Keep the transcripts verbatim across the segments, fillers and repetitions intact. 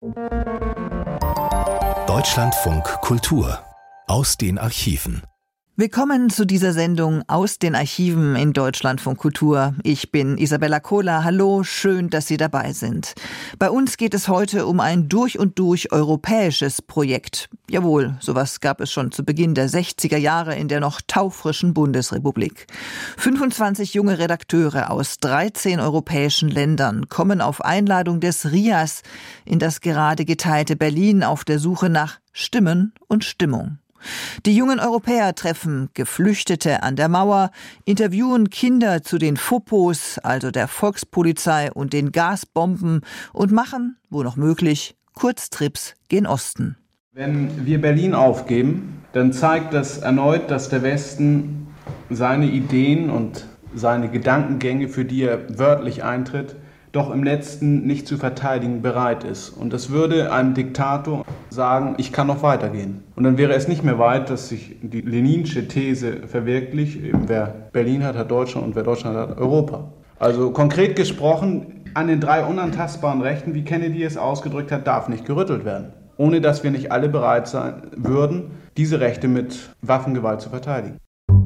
Deutschlandfunk Kultur aus den Archiven. Willkommen zu dieser Sendung aus den Archiven in Deutschlandfunk Kultur. Ich bin Isabella Kohler. Hallo, schön, dass Sie dabei sind. Bei uns geht es heute um ein durch und durch europäisches Projekt. Jawohl, sowas gab es schon zu Beginn der sechziger Jahre in der noch taufrischen Bundesrepublik. fünfundzwanzig junge Redakteure aus dreizehn europäischen Ländern kommen auf Einladung des R I A S in das gerade geteilte Berlin auf der Suche nach Stimmen und Stimmung. Die jungen Europäer treffen Geflüchtete an der Mauer, interviewen Kinder zu den Fopos, also der Volkspolizei und den Gasbomben, und machen, wo noch möglich, Kurztrips gen Osten. Wenn wir Berlin aufgeben, dann zeigt das erneut, dass der Westen seine Ideen und seine Gedankengänge, für die er wörtlich eintritt, doch im Letzten nicht zu verteidigen bereit ist. Und das würde einem Diktator sagen, ich kann noch weitergehen. Und dann wäre es nicht mehr weit, dass sich die leninsche These verwirklicht, eben wer Berlin hat, hat Deutschland und wer Deutschland hat, Europa. Also konkret gesprochen, an den drei unantastbaren Rechten, wie Kennedy es ausgedrückt hat, darf nicht gerüttelt werden. Ohne dass wir nicht alle bereit sein würden, diese Rechte mit Waffengewalt zu verteidigen.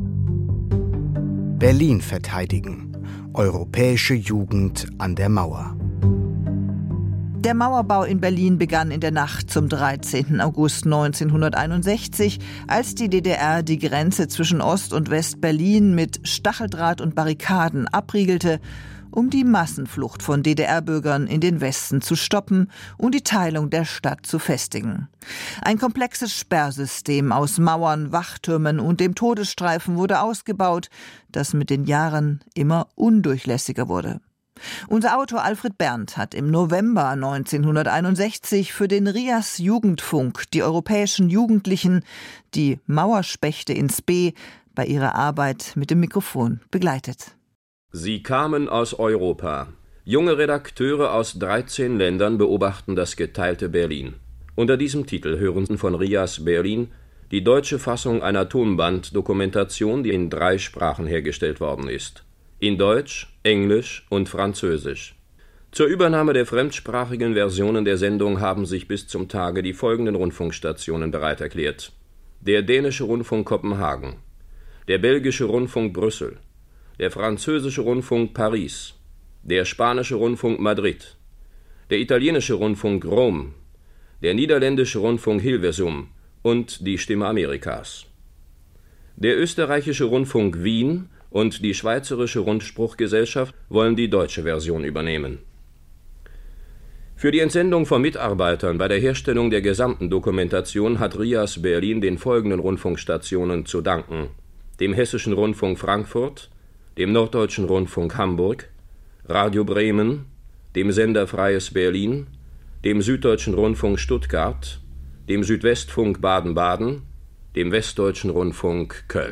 Berlin verteidigen. Europäische Jugend an der Mauer. Der Mauerbau in Berlin begann in der Nacht zum dreizehnten August neunzehnhunderteinundsechzig, als die D D R die Grenze zwischen Ost- und West-Berlin mit Stacheldraht und Barrikaden abriegelte, um die Massenflucht von D D R-Bürgern in den Westen zu stoppen und die Teilung der Stadt zu festigen. Ein komplexes Sperrsystem aus Mauern, Wachtürmen und dem Todesstreifen wurde ausgebaut, das mit den Jahren immer undurchlässiger wurde. Unser Autor Alfred Berndt hat im November neunzehnhunderteinundsechzig für den R I A S Jugendfunk die europäischen Jugendlichen, die Mauerspechte ins B, bei ihrer Arbeit mit dem Mikrofon begleitet. Sie kamen aus Europa. Junge Redakteure aus dreizehn Ländern beobachten das geteilte Berlin. Unter diesem Titel hören Sie von R I A S Berlin die deutsche Fassung einer Tonbanddokumentation, die in drei Sprachen hergestellt worden ist. In Deutsch, Englisch und Französisch. Zur Übernahme der fremdsprachigen Versionen der Sendung haben sich bis zum Tage die folgenden Rundfunkstationen bereit erklärt: der dänische Rundfunk Kopenhagen, der belgische Rundfunk Brüssel, der französische Rundfunk Paris, der spanische Rundfunk Madrid, der italienische Rundfunk Rom, der niederländische Rundfunk Hilversum und die Stimme Amerikas. Der österreichische Rundfunk Wien und die Schweizerische Rundspruchgesellschaft wollen die deutsche Version übernehmen. Für die Entsendung von Mitarbeitern bei der Herstellung der gesamten Dokumentation hat R I A S Berlin den folgenden Rundfunkstationen zu danken: dem Hessischen Rundfunk Frankfurt, dem Norddeutschen Rundfunk Hamburg, Radio Bremen, dem Sender Freies Berlin, dem Süddeutschen Rundfunk Stuttgart, dem Südwestfunk Baden-Baden, dem Westdeutschen Rundfunk Köln.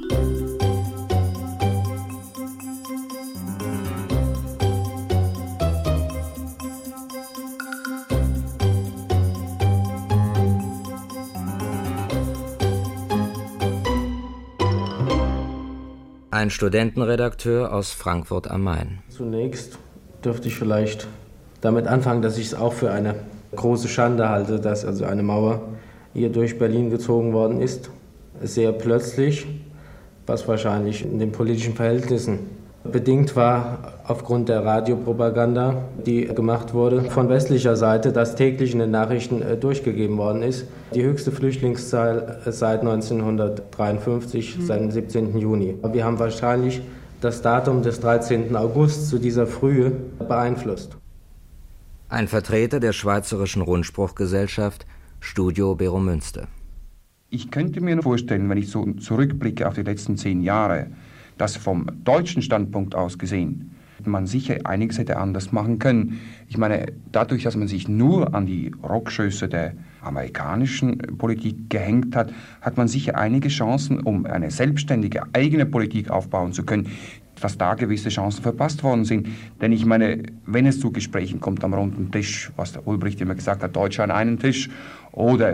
Ein Studentenredakteur aus Frankfurt am Main. Zunächst dürfte ich vielleicht damit anfangen, dass ich es auch für eine große Schande halte, dass also eine Mauer hier durch Berlin gezogen worden ist. Sehr plötzlich, was wahrscheinlich in den politischen Verhältnissen bedingt war aufgrund der Radiopropaganda, die gemacht wurde von westlicher Seite, das täglich in den Nachrichten durchgegeben worden ist. Die höchste Flüchtlingszahl seit neunzehnhundertdreiundfünfzig, mhm. seit dem siebzehnten Juni. Wir haben wahrscheinlich das Datum des dreizehnten August zu dieser Frühe beeinflusst. Ein Vertreter der Schweizerischen Rundspruchgesellschaft, Studio Beromünster. Ich könnte mir vorstellen, wenn ich so zurückblicke auf die letzten zehn Jahre, dass vom deutschen Standpunkt aus gesehen man sicher einiges hätte anders machen können. Ich meine, dadurch, dass man sich nur an die Rockschöße der amerikanischen Politik gehängt hat, hat man sicher einige Chancen, um eine selbstständige eigene Politik aufbauen zu können, dass da gewisse Chancen verpasst worden sind. Denn ich meine, wenn es zu Gesprächen kommt am runden Tisch, was der Ulbricht immer gesagt hat, Deutsche an einen Tisch, oder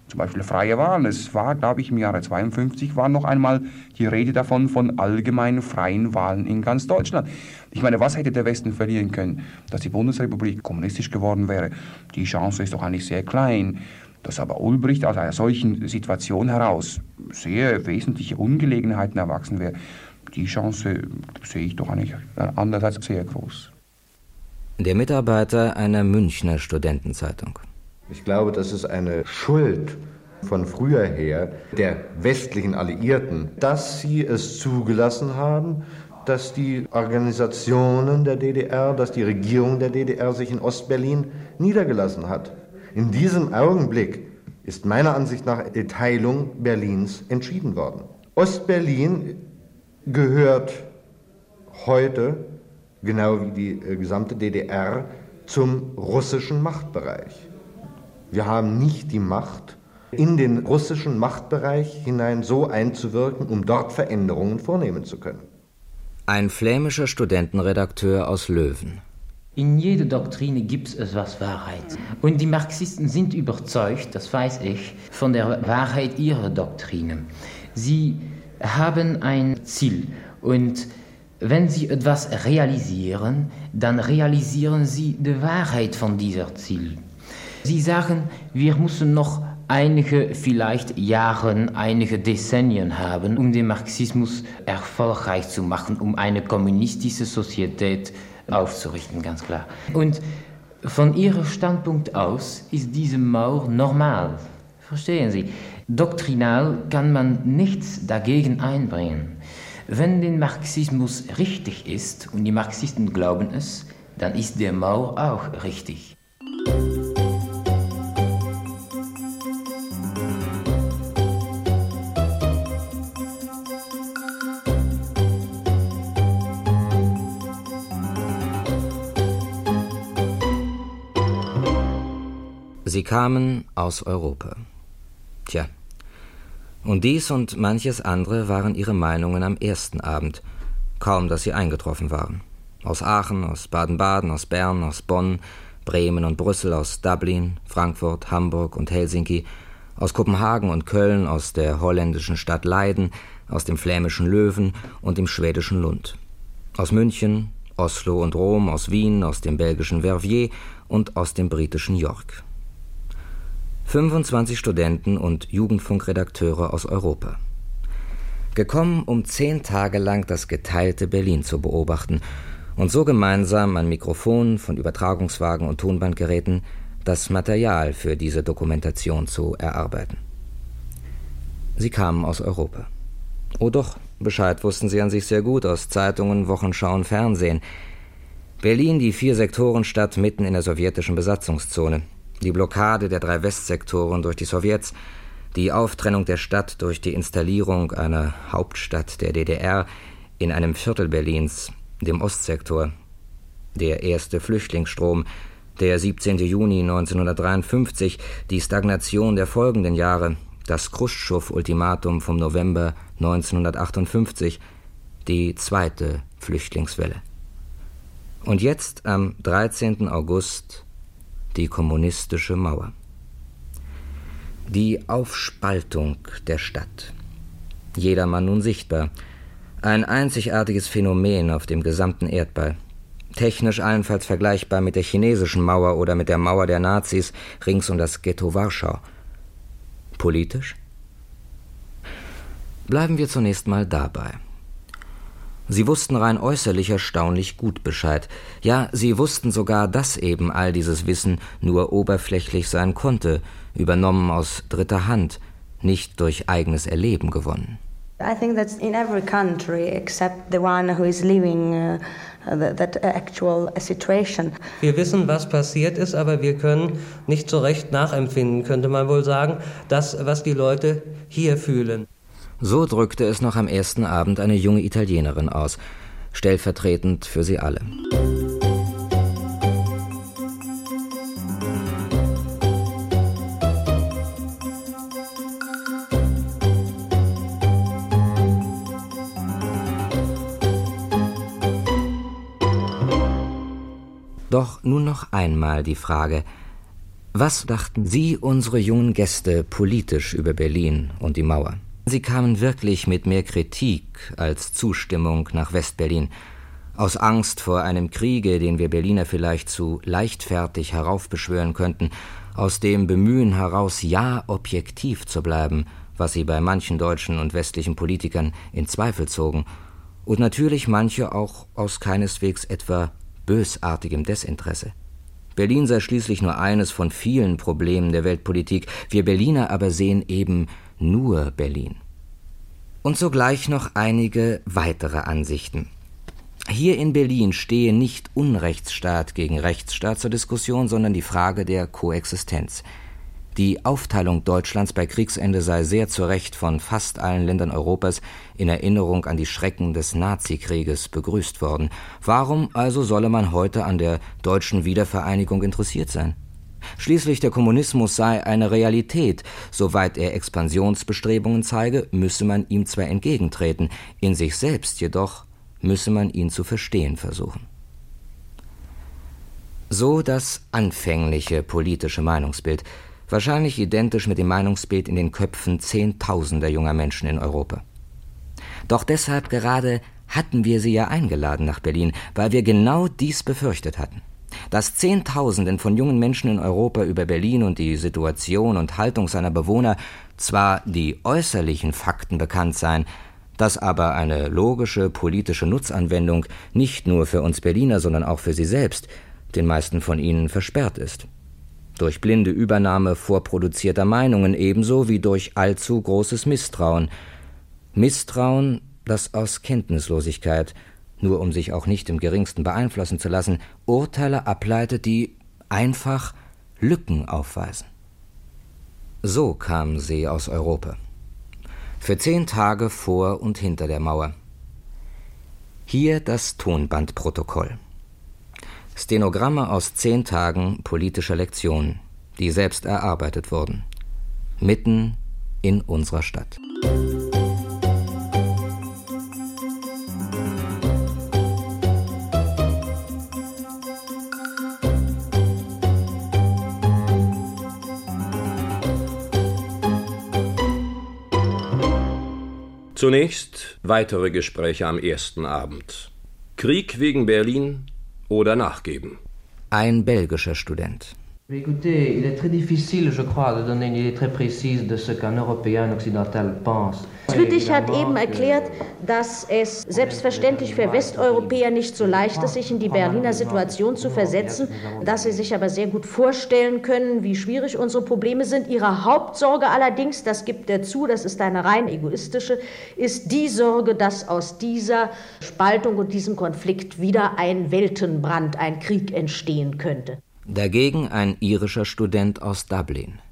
Zum Beispiel freie Wahlen. Es war, glaube ich, im Jahre zweiundfünfzig war noch einmal die Rede davon von allgemeinen freien Wahlen in ganz Deutschland. Ich meine, was hätte der Westen verlieren können? Dass die Bundesrepublik kommunistisch geworden wäre, die Chance ist doch eigentlich sehr klein. Dass aber Ulbricht aus einer solchen Situation heraus sehr wesentliche Ungelegenheiten erwachsen wäre, die Chance sehe ich doch eigentlich andererseits sehr groß. Der Mitarbeiter einer Münchner Studentenzeitung. Ich glaube, das ist eine Schuld von früher her der westlichen Alliierten, dass sie es zugelassen haben, dass die Organisationen der D D R, dass die Regierung der D D R sich in Ostberlin niedergelassen hat. In diesem Augenblick ist meiner Ansicht nach die Teilung Berlins entschieden worden. Ostberlin gehört heute, genau wie die äh, gesamte D D R, zum russischen Machtbereich. Wir haben nicht die Macht, in den russischen Machtbereich hinein so einzuwirken, um dort Veränderungen vornehmen zu können. Ein flämischer Studentenredakteur aus Löwen. In jeder Doktrine gibt es etwas Wahrheit. Und die Marxisten sind überzeugt, das weiß ich, von der Wahrheit ihrer Doktrine. Sie haben ein Ziel und wenn sie etwas realisieren, dann realisieren sie die Wahrheit von dieser Ziel. Sie sagen, wir müssen noch einige, vielleicht Jahre, einige Dezennien haben, um den Marxismus erfolgreich zu machen, um eine kommunistische Sozietät aufzurichten, ganz klar. Und von ihrem Standpunkt aus ist diese Mauer normal. Verstehen Sie? Doktrinal kann man nichts dagegen einbringen. Wenn der Marxismus richtig ist, und die Marxisten glauben es, dann ist der Mauer auch richtig. Sie kamen aus Europa. Tja, und dies und manches andere waren ihre Meinungen am ersten Abend, kaum dass sie eingetroffen waren. Aus Aachen, aus Baden-Baden, aus Bern, aus Bonn, Bremen und Brüssel, aus Dublin, Frankfurt, Hamburg und Helsinki, aus Kopenhagen und Köln, aus der holländischen Stadt Leiden, aus dem flämischen Löwen und dem schwedischen Lund. Aus München, Oslo und Rom, aus Wien, aus dem belgischen Verviers und aus dem britischen York. fünfundzwanzig Studenten und Jugendfunkredakteure aus Europa. Gekommen, um zehn Tage lang das geteilte Berlin zu beobachten und so gemeinsam an Mikrofonen von Übertragungswagen und Tonbandgeräten das Material für diese Dokumentation zu erarbeiten. Sie kamen aus Europa. Oh doch, Bescheid wussten sie an sich sehr gut aus Zeitungen, Wochenschau und Fernsehen. Berlin, die Vier-Sektoren-Stadt mitten in der sowjetischen Besatzungszone. Die Blockade der drei Westsektoren durch die Sowjets, die Auftrennung der Stadt durch die Installierung einer Hauptstadt der D D R in einem Viertel Berlins, dem Ostsektor, der erste Flüchtlingsstrom, der siebzehnten Juni neunzehnhundertdreiundfünfzig, die Stagnation der folgenden Jahre, das Chruschtschow-Ultimatum vom November neunzehnhundertachtundfünfzig, die zweite Flüchtlingswelle. Und jetzt am dreizehnten August die kommunistische Mauer. Die Aufspaltung der Stadt. Jedermann nun sichtbar. Ein einzigartiges Phänomen auf dem gesamten Erdball. Technisch allenfalls vergleichbar mit der chinesischen Mauer oder mit der Mauer der Nazis rings um das Ghetto Warschau. Politisch? Bleiben wir zunächst mal dabei. Sie wussten rein äußerlich erstaunlich gut Bescheid. Ja, sie wussten sogar, dass eben all dieses Wissen nur oberflächlich sein konnte, übernommen aus dritter Hand, nicht durch eigenes Erleben gewonnen. I think that's in every country except the one who is living uh, that, that actual situation. Wir wissen, was passiert ist, aber wir können nicht so recht nachempfinden, könnte man wohl sagen, das, was die Leute hier fühlen. So drückte es noch am ersten Abend eine junge Italienerin aus, stellvertretend für sie alle. Doch nun noch einmal die Frage, Was dachten Sie, unsere jungen Gäste, politisch über Berlin und die Mauer? Sie kamen wirklich mit mehr Kritik als Zustimmung nach West-Berlin. Aus Angst vor einem Kriege, den wir Berliner vielleicht zu leichtfertig heraufbeschwören könnten, aus dem Bemühen heraus, ja objektiv zu bleiben, was sie bei manchen deutschen und westlichen Politikern in Zweifel zogen, und natürlich manche auch aus keineswegs etwa bösartigem Desinteresse. Berlin sei schließlich nur eines von vielen Problemen der Weltpolitik, wir Berliner aber sehen eben nur Berlin. Und sogleich noch einige weitere Ansichten. Hier in Berlin stehe nicht Unrechtsstaat gegen Rechtsstaat zur Diskussion, sondern die Frage der Koexistenz. Die Aufteilung Deutschlands bei Kriegsende sei sehr zu Recht von fast allen Ländern Europas in Erinnerung an die Schrecken des Nazikrieges begrüßt worden. Warum also solle man heute an der deutschen Wiedervereinigung interessiert sein? Schließlich der Kommunismus sei eine Realität. Soweit er Expansionsbestrebungen zeige, müsse man ihm zwar entgegentreten, in sich selbst jedoch müsse man ihn zu verstehen versuchen. So das anfängliche politische Meinungsbild, wahrscheinlich identisch mit dem Meinungsbild in den Köpfen Zehntausender junger Menschen in Europa. Doch deshalb gerade hatten wir sie ja eingeladen nach Berlin, weil wir genau dies befürchtet hatten. Dass Zehntausenden von jungen Menschen in Europa über Berlin und die Situation und Haltung seiner Bewohner zwar die äußerlichen Fakten bekannt seien, dass aber eine logische politische Nutzanwendung nicht nur für uns Berliner, sondern auch für sie selbst, den meisten von ihnen versperrt ist. Durch blinde Übernahme vorproduzierter Meinungen ebenso wie durch allzu großes Misstrauen. Misstrauen, das aus Kenntnislosigkeit, nur um sich auch nicht im geringsten beeinflussen zu lassen, Urteile ableitet, die einfach Lücken aufweisen. So kamen sie aus Europa. Für zehn Tage vor und hinter der Mauer. Hier das Tonbandprotokoll. Stenogramme aus zehn Tagen politischer Lektionen, die selbst erarbeitet wurden. Mitten in unserer Stadt. Zunächst weitere Gespräche am ersten Abend. Krieg wegen Berlin oder nachgeben. Ein belgischer Student. Écoutez, il est très difficile, je crois, de donner une idée très précise de ce qu'un Européen occidental pense. Lüttich hat eben erklärt, dass es selbstverständlich für Westeuropäer nicht so leicht ist, sich in die Berliner Situation zu versetzen, dass sie sich aber sehr gut vorstellen können, wie schwierig unsere Probleme sind. Ihre Hauptsorge allerdings, das gibt er zu, das ist eine rein egoistische, ist die Sorge, dass aus dieser Spaltung und diesem Konflikt wieder ein Weltenbrand, ein Krieg entstehen könnte. Dagegen ein irischer Student aus Dublin.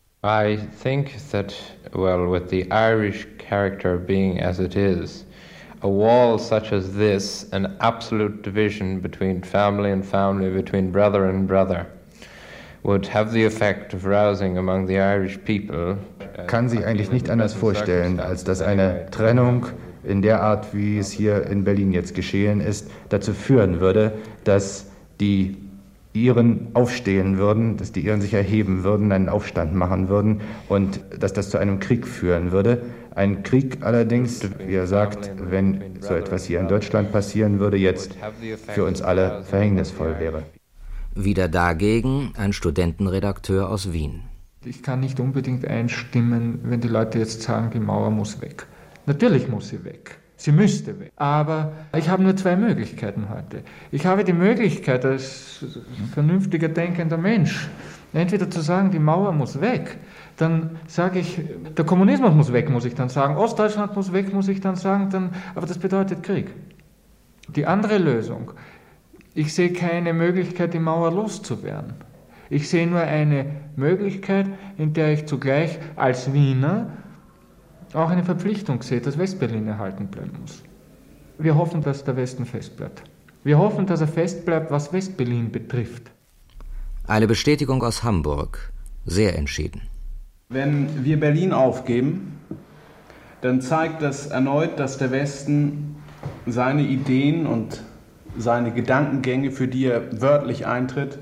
I think that, well, with the Irish character being as it is, a wall such as this, an absolute division between family and family, between brother and brother, would have the effect of rousing among the Irish people. Kann sich eigentlich nicht anders vorstellen, als dass eine Trennung in der Art, wie es hier in Berlin jetzt geschehen ist, dazu führen würde, dass die Iren aufstehen würden, dass die Iren sich erheben würden, einen Aufstand machen würden und dass das zu einem Krieg führen würde. Ein Krieg allerdings, wie er sagt, wenn so etwas hier in Deutschland passieren würde, jetzt für uns alle verhängnisvoll wäre. Wieder dagegen ein Studentenredakteur aus Wien. Ich kann nicht unbedingt einstimmen, wenn die Leute jetzt sagen, die Mauer muss weg. Natürlich muss sie weg. Sie müsste weg. Aber ich habe nur zwei Möglichkeiten heute. Ich habe die Möglichkeit als vernünftiger denkender Mensch, entweder zu sagen, die Mauer muss weg, dann sage ich, der Kommunismus muss weg, muss ich dann sagen, Ostdeutschland muss weg, muss ich dann sagen, dann, aber das bedeutet Krieg. Die andere Lösung, ich sehe keine Möglichkeit, die Mauer loszuwerden. Ich sehe nur eine Möglichkeit, in der ich zugleich als Wiener auch eine Verpflichtung sehe, dass Westberlin erhalten bleiben muss. Wir hoffen, dass der Westen festbleibt. Wir hoffen, dass er festbleibt, was Westberlin betrifft. Eine Bestätigung aus Hamburg, sehr entschieden. Wenn wir Berlin aufgeben, dann zeigt das erneut, dass der Westen seine Ideen und seine Gedankengänge, für die er wörtlich eintritt,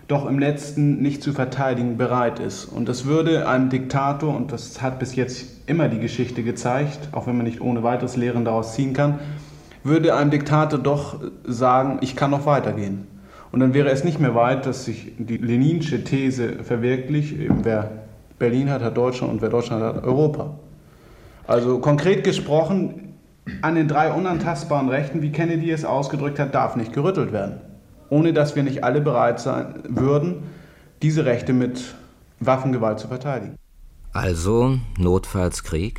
doch im letzten nicht zu verteidigen bereit ist. Und das würde einem Diktator, und das hat bis jetzt immer die Geschichte gezeigt, auch wenn man nicht ohne weiteres Lehren daraus ziehen kann, würde einem Diktator doch sagen, ich kann noch weitergehen. Und dann wäre es nicht mehr weit, dass sich die leninsche These verwirklicht, eben wer Berlin hat, hat Deutschland und wer Deutschland hat, Europa. Also konkret gesprochen, an den drei unantastbaren Rechten, wie Kennedy es ausgedrückt hat, darf nicht gerüttelt werden. Ohne dass wir nicht alle bereit sein würden, diese Rechte mit Waffengewalt zu verteidigen. Also notfalls Krieg?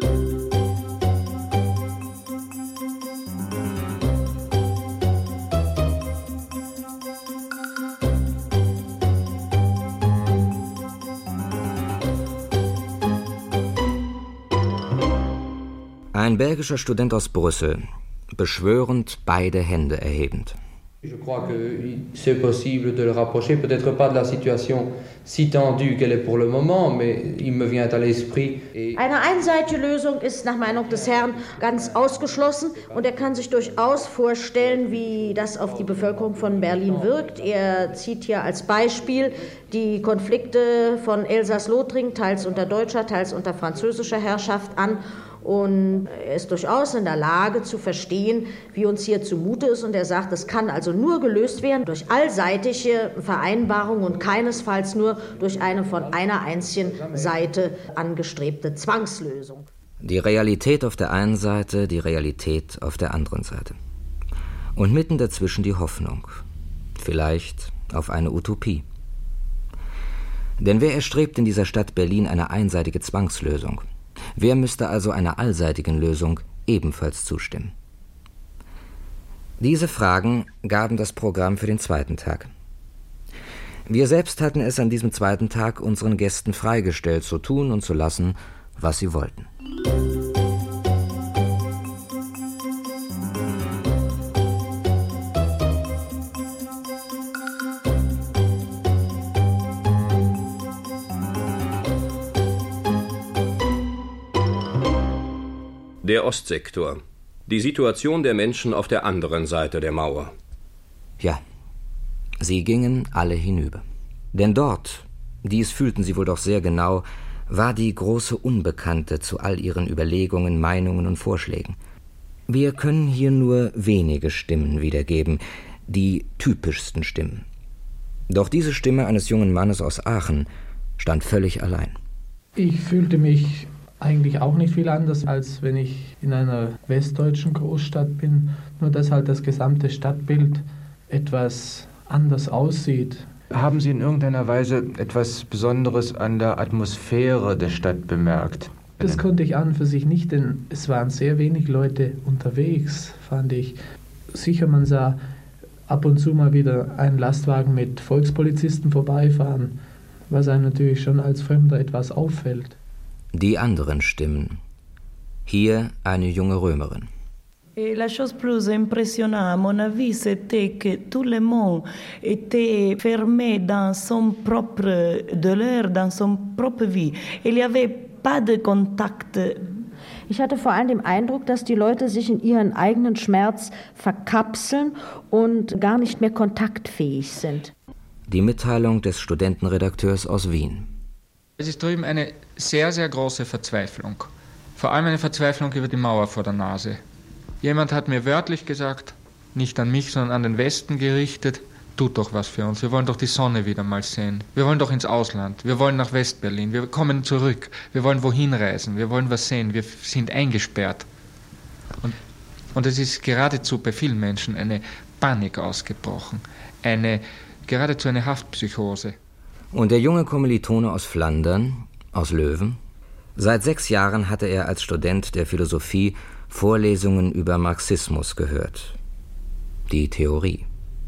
Ein belgischer Student aus Brüssel, beschwörend beide Hände erhebend. Je crois que c'est possible de le rapprocher, peut-être pas de la situation si tendue qu'elle est pour le moment, mais il me vient à l'esprit. Eine einseitige Lösung ist nach Meinung des Herrn ganz ausgeschlossen und er kann sich durchaus vorstellen, wie das auf die Bevölkerung von Berlin wirkt. Er zieht hier als Beispiel die Konflikte von Elsass-Lothringen, teils unter deutscher, teils unter französischer Herrschaft an. Und er ist durchaus in der Lage zu verstehen, wie uns hier zumute ist. Und er sagt, es kann also nur gelöst werden durch allseitige Vereinbarung und keinesfalls nur durch eine von einer einzigen Seite angestrebte Zwangslösung. Die Realität auf der einen Seite, die Realität auf der anderen Seite. Und mitten dazwischen die Hoffnung. Vielleicht auf eine Utopie. Denn wer erstrebt in dieser Stadt Berlin eine einseitige Zwangslösung? Wer müsste also einer allseitigen Lösung ebenfalls zustimmen? Diese Fragen gaben das Programm für den zweiten Tag. Wir selbst hatten es an diesem zweiten Tag unseren Gästen freigestellt, zu tun und zu lassen, was sie wollten. Der Ostsektor. Die Situation der Menschen auf der anderen Seite der Mauer. Ja, sie gingen alle hinüber. Denn dort, dies fühlten sie wohl doch sehr genau, war die große Unbekannte zu all ihren Überlegungen, Meinungen und Vorschlägen. Wir können hier nur wenige Stimmen wiedergeben, die typischsten Stimmen. Doch diese Stimme eines jungen Mannes aus Aachen stand völlig allein. Ich fühlte mich eigentlich auch nicht viel anders, als wenn ich in einer westdeutschen Großstadt bin, nur dass halt das gesamte Stadtbild etwas anders aussieht. Haben Sie in irgendeiner Weise etwas Besonderes an der Atmosphäre der Stadt bemerkt? Das konnte ich an und für sich nicht, denn es waren sehr wenig Leute unterwegs, fand ich. Sicher, man sah ab und zu mal wieder einen Lastwagen mit Volkspolizisten vorbeifahren, was einem natürlich schon als Fremder etwas auffällt. Die anderen Stimmen. Hier eine junge Römerin. Et la chose plus impressionnante, à mon avis, c'était que tout le monde était fermé dans son propre douleur, dans son propre vie. Il n'y avait pas de contact. Ich hatte vor allem den Eindruck, dass die Leute sich in ihren eigenen Schmerz verkapseln und gar nicht mehr kontaktfähig sind. Die Mitteilung des Studentenredakteurs aus Wien. Es ist drüben eine sehr, sehr große Verzweiflung. Vor allem eine Verzweiflung über die Mauer vor der Nase. Jemand hat mir wörtlich gesagt, nicht an mich, sondern an den Westen gerichtet, tut doch was für uns. Wir wollen doch die Sonne wieder mal sehen. Wir wollen doch ins Ausland. Wir wollen nach Westberlin. Wir kommen zurück. Wir wollen wohin reisen. Wir wollen was sehen. Wir sind eingesperrt. Und, und es ist geradezu bei vielen Menschen eine Panik ausgebrochen. Eine, geradezu eine Haftpsychose. Und der junge Kommilitone aus Flandern, aus Löwen? Seit sechs Jahren hatte er als Student der Philosophie Vorlesungen über Marxismus gehört. Die Theorie.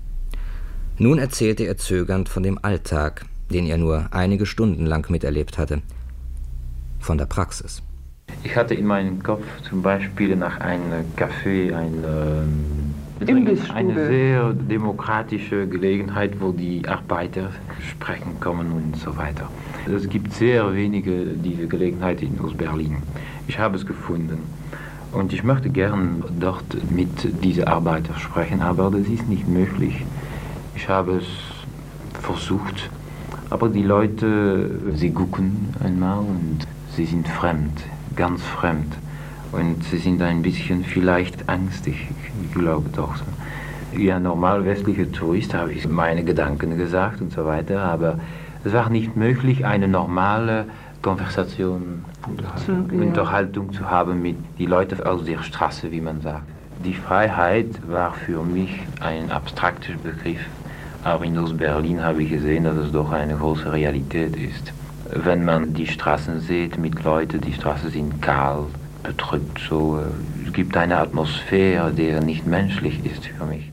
Nun erzählte er zögernd von dem Alltag, den er nur einige Stunden lang miterlebt hatte. Von der Praxis. Ich hatte in meinem Kopf zum Beispiel nach einem Café eine, eine sehr demokratische Gelegenheit, wo die Arbeiter sprechen kommen und so weiter. Es gibt sehr wenige diese Gelegenheit in Ostberlin. Ich habe es gefunden. Und ich möchte gern dort mit diesen Arbeitern sprechen, aber das ist nicht möglich. Ich habe es versucht. Aber die Leute, sie gucken einmal und sie sind fremd, ganz fremd. Und sie sind ein bisschen vielleicht ängstlich, ich glaube doch so. Ja, normal westliche Tourist habe ich meine Gedanken gesagt und so weiter, aber es war nicht möglich, eine normale Konversation, Unterhaltung, Unterhaltung zu haben mit den Leuten aus der Straße, wie man sagt. Die Freiheit war für mich ein abstrakter Begriff, aber in Ostberlin habe ich gesehen, dass es doch eine große Realität ist. Wenn man die Straßen sieht mit Leuten, die Straßen sind kahl, betrübt, so, es gibt eine Atmosphäre, die nicht menschlich ist für mich.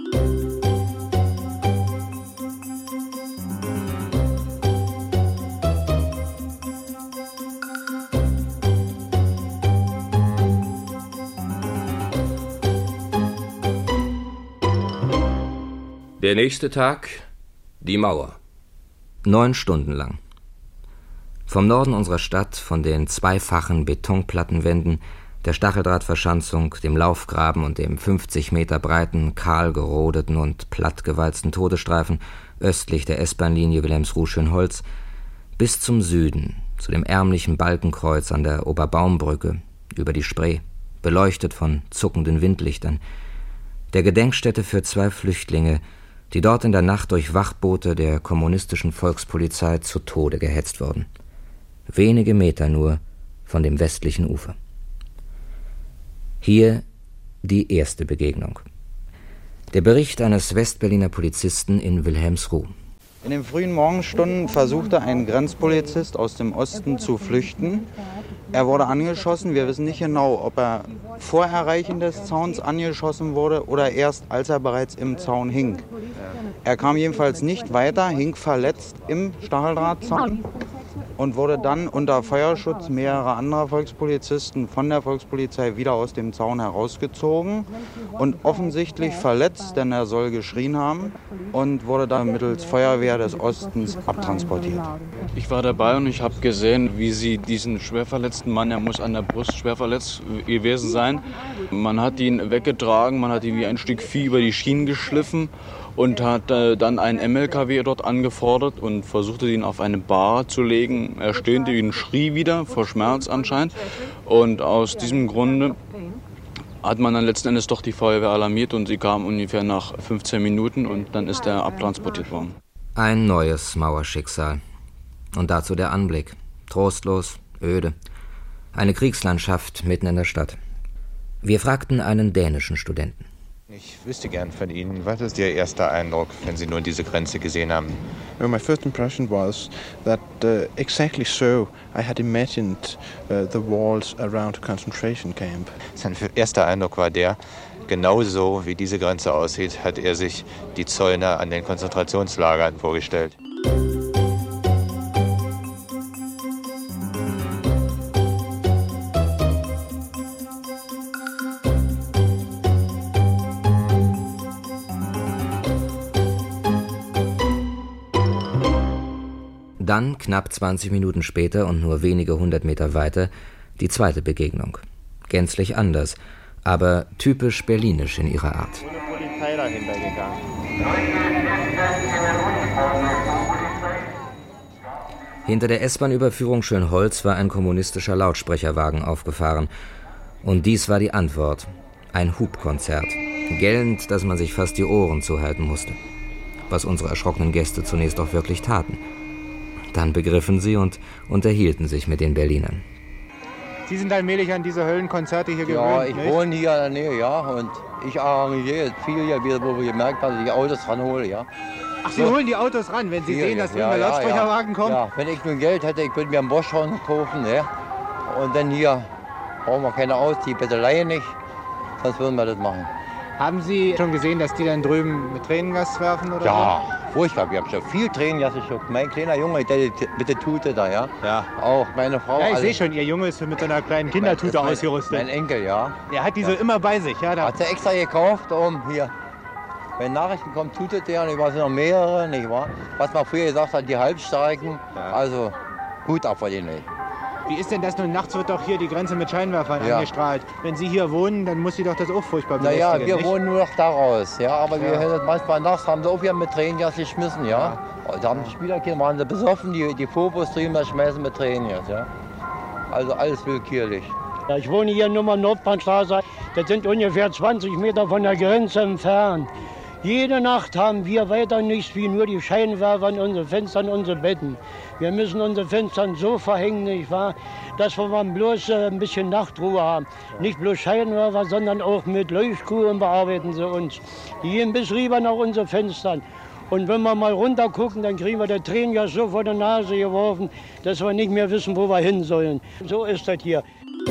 Der nächste Tag, die Mauer. Neun Stunden lang. Vom Norden unserer Stadt, von den zweifachen Betonplattenwänden, der Stacheldrahtverschanzung, dem Laufgraben und dem fünfzig Meter breiten, kahl gerodeten und plattgewalzten Todesstreifen östlich der S-Bahn-Linie Wilhelmsruh-Schönholz, bis zum Süden, zu dem ärmlichen Balkenkreuz an der Oberbaumbrücke, über die Spree, beleuchtet von zuckenden Windlichtern, der Gedenkstätte für zwei Flüchtlinge, die dort in der Nacht durch Wachboote der kommunistischen Volkspolizei zu Tode gehetzt wurden. Wenige Meter nur von dem westlichen Ufer. Hier die erste Begegnung. Der Bericht eines Westberliner Polizisten in Wilhelmsruh. In den frühen Morgenstunden versuchte ein Grenzpolizist aus dem Osten zu flüchten. Er wurde angeschossen. Wir wissen nicht genau, ob er vor Erreichen des Zauns angeschossen wurde oder erst, als er bereits im Zaun hing. Er kam jedenfalls nicht weiter, hing verletzt im Stacheldrahtzaun und wurde dann unter Feuerschutz mehrerer anderer Volkspolizisten von der Volkspolizei wieder aus dem Zaun herausgezogen und offensichtlich verletzt, denn er soll geschrien haben, und wurde dann mittels Feuerwehr des Ostens abtransportiert. Ich war dabei und ich habe gesehen, wie sie diesen schwer verletzten Mann, er muss an der Brust schwer verletzt gewesen sein, man hat ihn weggetragen, man hat ihn wie ein Stück Vieh über die Schienen geschliffen und hat äh, dann einen M L K W dort angefordert und versuchte ihn auf eine Bahre zu legen. Er stöhnte und schrie wieder, vor Schmerz anscheinend. Und aus diesem Grunde hat man dann letzten Endes doch die Feuerwehr alarmiert und sie kam ungefähr nach fünfzehn Minuten und dann ist er abtransportiert worden. Ein neues Mauerschicksal. Und dazu der Anblick. Trostlos, öde. Eine Kriegslandschaft mitten in der Stadt. Wir fragten einen dänischen Studenten. Ich wüsste gern von Ihnen, was ist Ihr erster Eindruck, wenn Sie nun diese Grenze gesehen haben? Well, my first impression was that uh, exactly so I had imagined uh, the walls around a concentration camp. Sein erster Eindruck war der, genauso wie diese Grenze aussieht, hat er sich die Zöllner an den Konzentrationslagern vorgestellt. Dann, knapp zwanzig Minuten später und nur wenige hundert Meter weiter, die zweite Begegnung. Gänzlich anders, aber typisch berlinisch in ihrer Art. Ohne Polizei dahinter gegangen. Hinter der S-Bahn-Überführung Schönholz war ein kommunistischer Lautsprecherwagen aufgefahren. Und dies war die Antwort. Ein Hubkonzert. Gellend, dass man sich fast die Ohren zuhalten musste. Was unsere erschrockenen Gäste zunächst auch wirklich taten. Dann begriffen sie und unterhielten sich mit den Berlinern. Sie sind allmählich an diese Höllenkonzerte hier gewöhnt, Ja, ich nicht? wohne hier in der Nähe, ja, und ich arrangiere jetzt viel hier, wieder, wo wir gemerkt haben, dass ich Autos ranhole, ja. Ach, Sie holen die Autos ran, wenn Sie Hier, sehen, dass ja, irgendein ja, Lautsprecherwagen ja. ja. kommt? Ja, wenn ich nun Geld hätte, ich würde mir einen Boschhorn kaufen, ne? Und dann hier brauchen wir keine aus, die Bettelei nicht, sonst würden wir das machen. Haben Sie schon gesehen, dass die dann drüben mit Tränengas werfen oder Ja, so? furchtbar, wir haben schon viel Tränengas geschluckt. Mein kleiner Junge, der bitte Tute da, ja? Ja. Auch meine Frau. Ja, ich alle- sehe schon, Ihr Junge ist mit so einer kleinen Kindertute mein, ausgerüstet. Mein Enkel, ja. Er hat die so immer bei sich, ja? Da Hat er extra gekauft, um hier, wenn Nachrichten kommen, tutet der, und ich weiß noch mehrere, nicht wahr? Was man früher gesagt hat, die Halbstarken, also Hut ab vor denen. Wie ist denn das nun? Nachts wird doch hier die Grenze mit Scheinwerfern Ja. angestrahlt. Wenn Sie hier wohnen, dann muss Sie doch das auch furchtbar belästigen, Naja, wir nicht? wohnen nur noch daraus, ja, aber wir Ja. hätten manchmal nachts haben sie auch wieder mit Tränengas geschmissen, ja. Da haben die Spielerkinder, waren sie besoffen, die, die Phobos drüben, das schmeißen mit Tränengas, ja. Also alles willkürlich. Ja, ich wohne hier Nummer Nordbahnstraße. Das sind ungefähr zwanzig Meter von der Grenze entfernt. Jede Nacht haben wir weiter nichts wie nur die Scheinwerfer an unseren Fenstern, unsere Betten. Wir müssen unsere Fenster so verhängen, nicht wahr, dass wir mal bloß äh, ein bisschen Nachtruhe haben. Nicht bloß Scheinwerfer, sondern auch mit Leuchtkugeln bearbeiten sie uns. Die gehen bis rüber nach unseren Fenstern. Und wenn wir mal runter gucken, dann kriegen wir das Tränengas so vor der Nase geworfen, dass wir nicht mehr wissen, wo wir hin sollen. So ist das hier.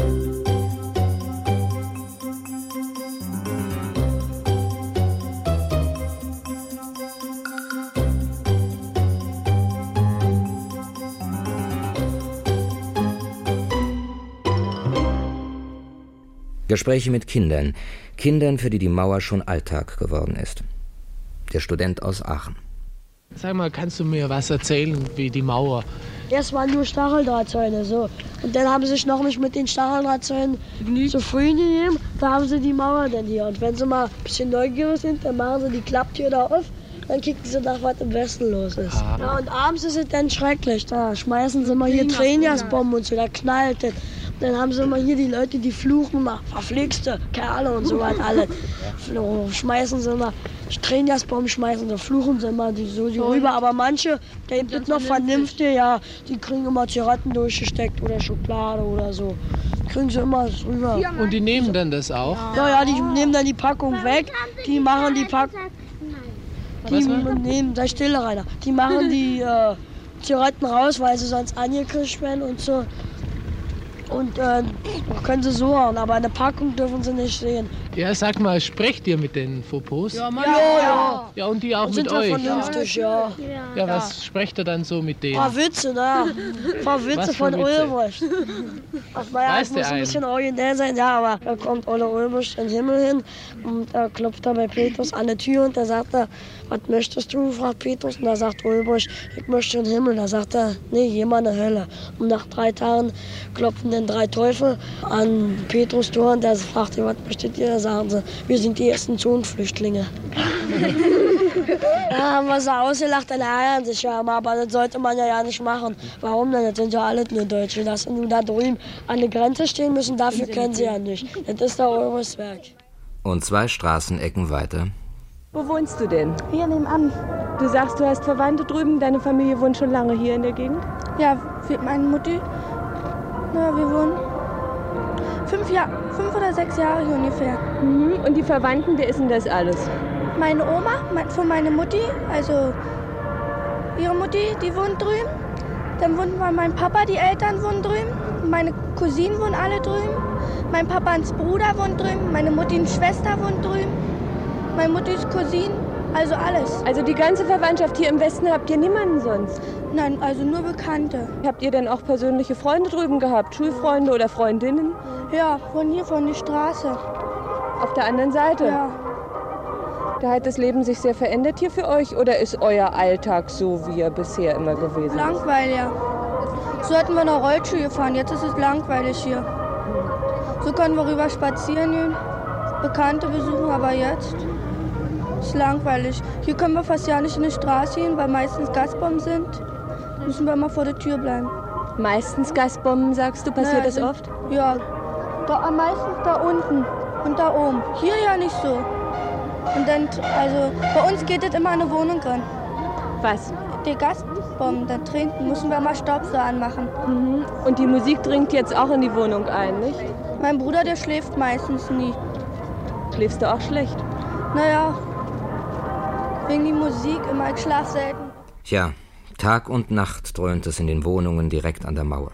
Gespräche mit Kindern. Kindern, für die die Mauer schon Alltag geworden ist. Der Student aus Aachen. Sag mal, kannst du mir was erzählen, wie die Mauer? Erst waren nur Stacheldrahtzäune, so. Und dann haben sie sich noch nicht mit den Stacheldrahtzäunen zufrieden gegeben. Da haben sie die Mauer dann hier. Und wenn sie mal ein bisschen neugierig sind, dann machen sie die Klapptür da auf. Dann kicken sie nach, was im Westen los ist. Ah. Ja, und abends ist es dann schrecklich. Da schmeißen sie mal hier Tränengasbomben und so, da knallt es. Dann haben sie immer hier die Leute, die fluchen, mal verflixte Kerle und so was alle. Schmeißen sie immer Tränengasbomben, schmeißen sie, fluchen sie immer die, so die rüber. Aber manche, die haben das noch vernünftig, ja, die kriegen immer Zigaretten durchgesteckt oder Schokolade oder so. Kriegen sie immer rüber. Und die nehmen dann das auch? Ja, ja, die nehmen dann die Packung weg, die machen die Packung. Die nehmen, sei stille, Rainer. Die machen die äh, Zigaretten raus, weil sie sonst angekriegt werden und so. Und äh, können sie so hauen, aber eine Packung dürfen sie nicht sehen. Ja, sag mal, sprecht ihr mit den Fauxpas? Ja, ja, ja. Ja, und die auch Und mit sind wir euch? vernünftig, ja. Ja, was sprecht ihr dann so mit denen? Ein paar Witze, ne? Ein paar Witze Was für von Witze? Ulbricht. Ach, naja, Weiß es der muss ein einen? bisschen originell sein, ja, aber da kommt Olle Ulbricht in den Himmel hin und er klopft da bei Petrus an die Tür und da sagt er, was möchtest du, fragt Petrus, und da sagt Ulbricht, ich möchte in den Himmel. Da sagt er, nee, geh mal in die Hölle. Und nach drei Tagen klopfen dann drei Teufel an Petrus Tor und der fragt, was möchtet ihr? Da sagen sie, wir sind die ersten Zonenflüchtlinge. Da haben wir sie ausgelacht, dann ärgern sich ja immer, aber das sollte man ja, ja nicht machen. Warum denn? Das sind ja alle nur Deutsche. Dass sie nun da drüben an der Grenze stehen müssen, dafür können sie ja nicht. Das ist der Euroswerk. Und zwei Straßenecken weiter. Wo wohnst du denn? Hier nebenan. Du sagst, du hast Verwandte drüben, deine Familie wohnt schon lange hier in der Gegend? Ja, meine Mutti. Na, wir wohnen fünf, Jahr, fünf oder sechs Jahre hier ungefähr. Mhm. Und die Verwandten, wer ist denn das alles? Meine Oma von meiner Mutti, also ihre Mutti, die wohnt drüben. Dann wohnt mein Papa, die Eltern wohnen drüben. Meine Cousinen wohnen alle drüben. Mein Papas Bruder wohnt drüben. Meine Muttis Schwester wohnt drüben. Meine Muttis Cousine, also alles. Also die ganze Verwandtschaft hier im Westen habt ihr niemanden sonst? Nein, also nur Bekannte. Habt ihr denn auch persönliche Freunde drüben gehabt? Schulfreunde oder Freundinnen? Ja, von hier, von der Straße. Auf der anderen Seite? Ja. Da hat das Leben sich sehr verändert hier für euch oder ist euer Alltag so, wie er bisher immer gewesen ist? Langweilig, ja. So hatten wir noch Rollschuhe gefahren, jetzt ist es langweilig hier. So können wir rüber spazieren gehen, Bekannte besuchen, aber jetzt ist langweilig. Hier können wir fast ja nicht in die Straße gehen, weil meistens Gasbomben sind. Müssen wir immer vor der Tür bleiben. Meistens Gasbomben, sagst du, passiert Ja, das sind- oft? Ja, da, am meisten da unten und da oben. Hier ja nicht so. Und dann, also bei uns geht es immer in eine Wohnung rein. Was? Die Gasbomben, dann trinken, müssen wir mal Staubsauger anmachen. Mhm. Und die Musik dringt jetzt auch in die Wohnung ein, nicht? Mein Bruder, der schläft meistens nie. Schläfst du auch schlecht? Naja, wegen die Musik immer, ich schlaf selten. Tja, Tag und Nacht dröhnt es in den Wohnungen direkt an der Mauer.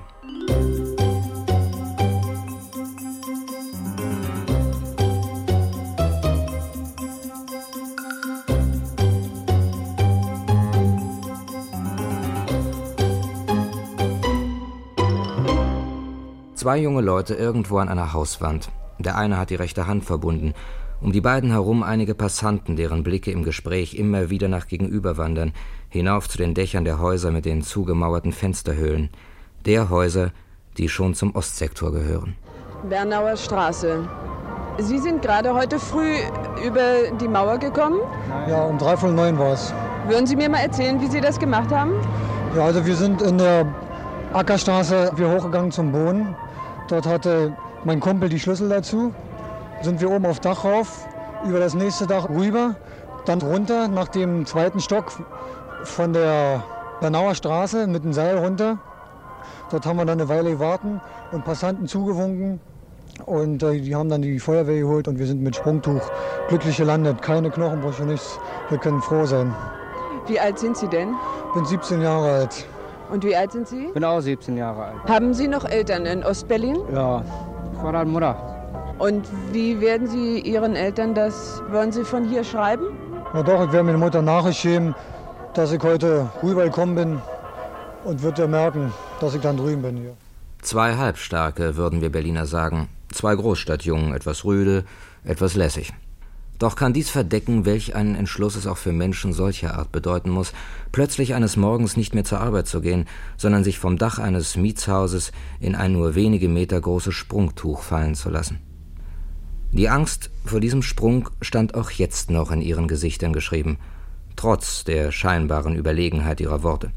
Zwei junge Leute irgendwo an einer Hauswand. Der eine hat die rechte Hand verbunden. Um die beiden herum einige Passanten, deren Blicke im Gespräch immer wieder nach gegenüber wandern, hinauf zu den Dächern der Häuser mit den zugemauerten Fensterhöhlen. Der Häuser, die schon zum Ostsektor gehören. Bernauer Straße. Sie sind gerade heute früh über die Mauer gekommen? Ja, um dreiviertel neun war es. Würden Sie mir mal erzählen, wie Sie das gemacht haben? Ja, also wir sind in der Ackerstraße wir hochgegangen zum Boden. Dort hatte mein Kumpel die Schlüssel dazu. Sind wir oben auf Dach rauf, über das nächste Dach rüber, dann runter nach dem zweiten Stock von der Bernauer Straße mit dem Seil runter. Dort haben wir dann eine Weile gewartet und Passanten zugewunken. Und äh, die haben dann die Feuerwehr geholt und wir sind mit Sprungtuch glücklich gelandet. Keine Knochenbrüche, nichts. Wir können froh sein. Wie alt sind Sie denn? Ich bin siebzehn Jahre alt. Und wie alt sind Sie? Ich bin auch siebzehn Jahre alt. Haben Sie noch Eltern in Ostberlin? Ja, Vater und Mutter. Und wie werden Sie Ihren Eltern das, wollen Sie von hier schreiben? Na doch, ich werde meine Mutter Nachricht geben, dass ich heute rübergekommen bin und wird ja merken, dass ich dann drüben bin hier. Zwei Halbstarke, würden wir Berliner sagen. Zwei Großstadtjungen, etwas rüde, etwas lässig. Doch kann dies verdecken, welch einen Entschluss es auch für Menschen solcher Art bedeuten muss, plötzlich eines Morgens nicht mehr zur Arbeit zu gehen, sondern sich vom Dach eines Mietshauses in ein nur wenige Meter großes Sprungtuch fallen zu lassen. Die Angst vor diesem Sprung stand auch jetzt noch in ihren Gesichtern geschrieben, trotz der scheinbaren Überlegenheit ihrer Worte.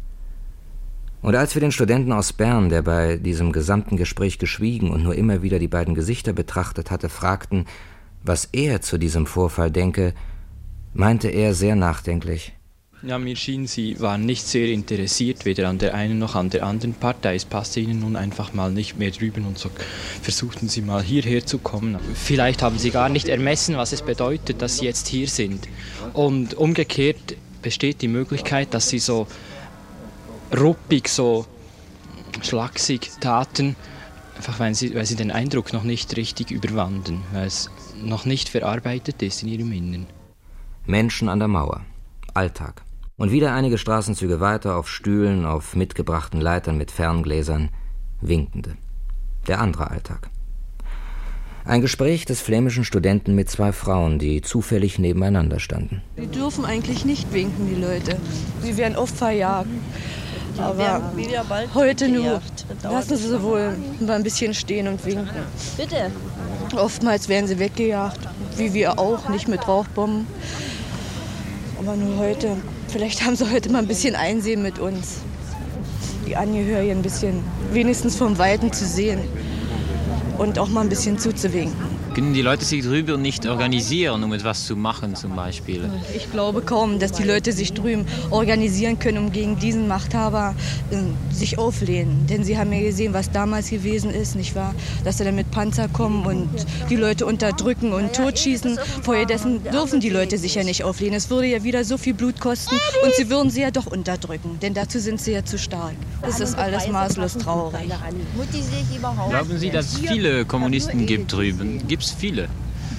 Und als wir den Studenten aus Bern, der bei diesem gesamten Gespräch geschwiegen und nur immer wieder die beiden Gesichter betrachtet hatte, fragten, was er zu diesem Vorfall denke, meinte er sehr nachdenklich: Ja, mir schien, Sie waren nicht sehr interessiert, weder an der einen noch an der anderen Partei. Es passte Ihnen nun einfach mal nicht mehr drüben und so versuchten Sie mal hierher zu kommen. Vielleicht haben Sie gar nicht ermessen, was es bedeutet, dass Sie jetzt hier sind. Und umgekehrt besteht die Möglichkeit, dass Sie so ruppig, so schlaksig taten, einfach weil sie, weil sie den Eindruck noch nicht richtig überwanden, weil es noch nicht verarbeitet ist in ihrem Innern. Menschen an der Mauer, Alltag. Und wieder einige Straßenzüge weiter auf Stühlen, auf mitgebrachten Leitern mit Ferngläsern, Winkende. Der andere Alltag. Ein Gespräch des flämischen Studenten mit zwei Frauen, die zufällig nebeneinander standen. Die dürfen eigentlich nicht winken, die Leute. Sie werden oft verjagt. Aber heute nur lassen sie wohl mal ein bisschen stehen und winken. Bitte. Oftmals werden sie weggejagt, wie wir auch, nicht mit Rauchbomben. Aber nur heute, vielleicht haben sie heute mal ein bisschen Einsehen mit uns. Die Angehörigen ein bisschen, wenigstens vom Weiten zu sehen und auch mal ein bisschen zuzuwinken. Können die Leute sich drüber nicht organisieren, um etwas zu machen zum Beispiel? Ich glaube kaum, dass die Leute sich drüben organisieren können, um gegen diesen Machthaber äh, sich auflehnen. Denn sie haben ja gesehen, was damals gewesen ist, nicht wahr? Dass sie dann mit Panzer kommen und die Leute unterdrücken und totschießen. Vorherdessen dürfen die Leute sich ja nicht auflehnen. Es würde ja wieder so viel Blut kosten und sie würden sie ja doch unterdrücken. Denn dazu sind sie ja zu stark. Das ist alles maßlos traurig. Glauben Sie, dass es viele Kommunisten gibt drüben? Gibt es viele?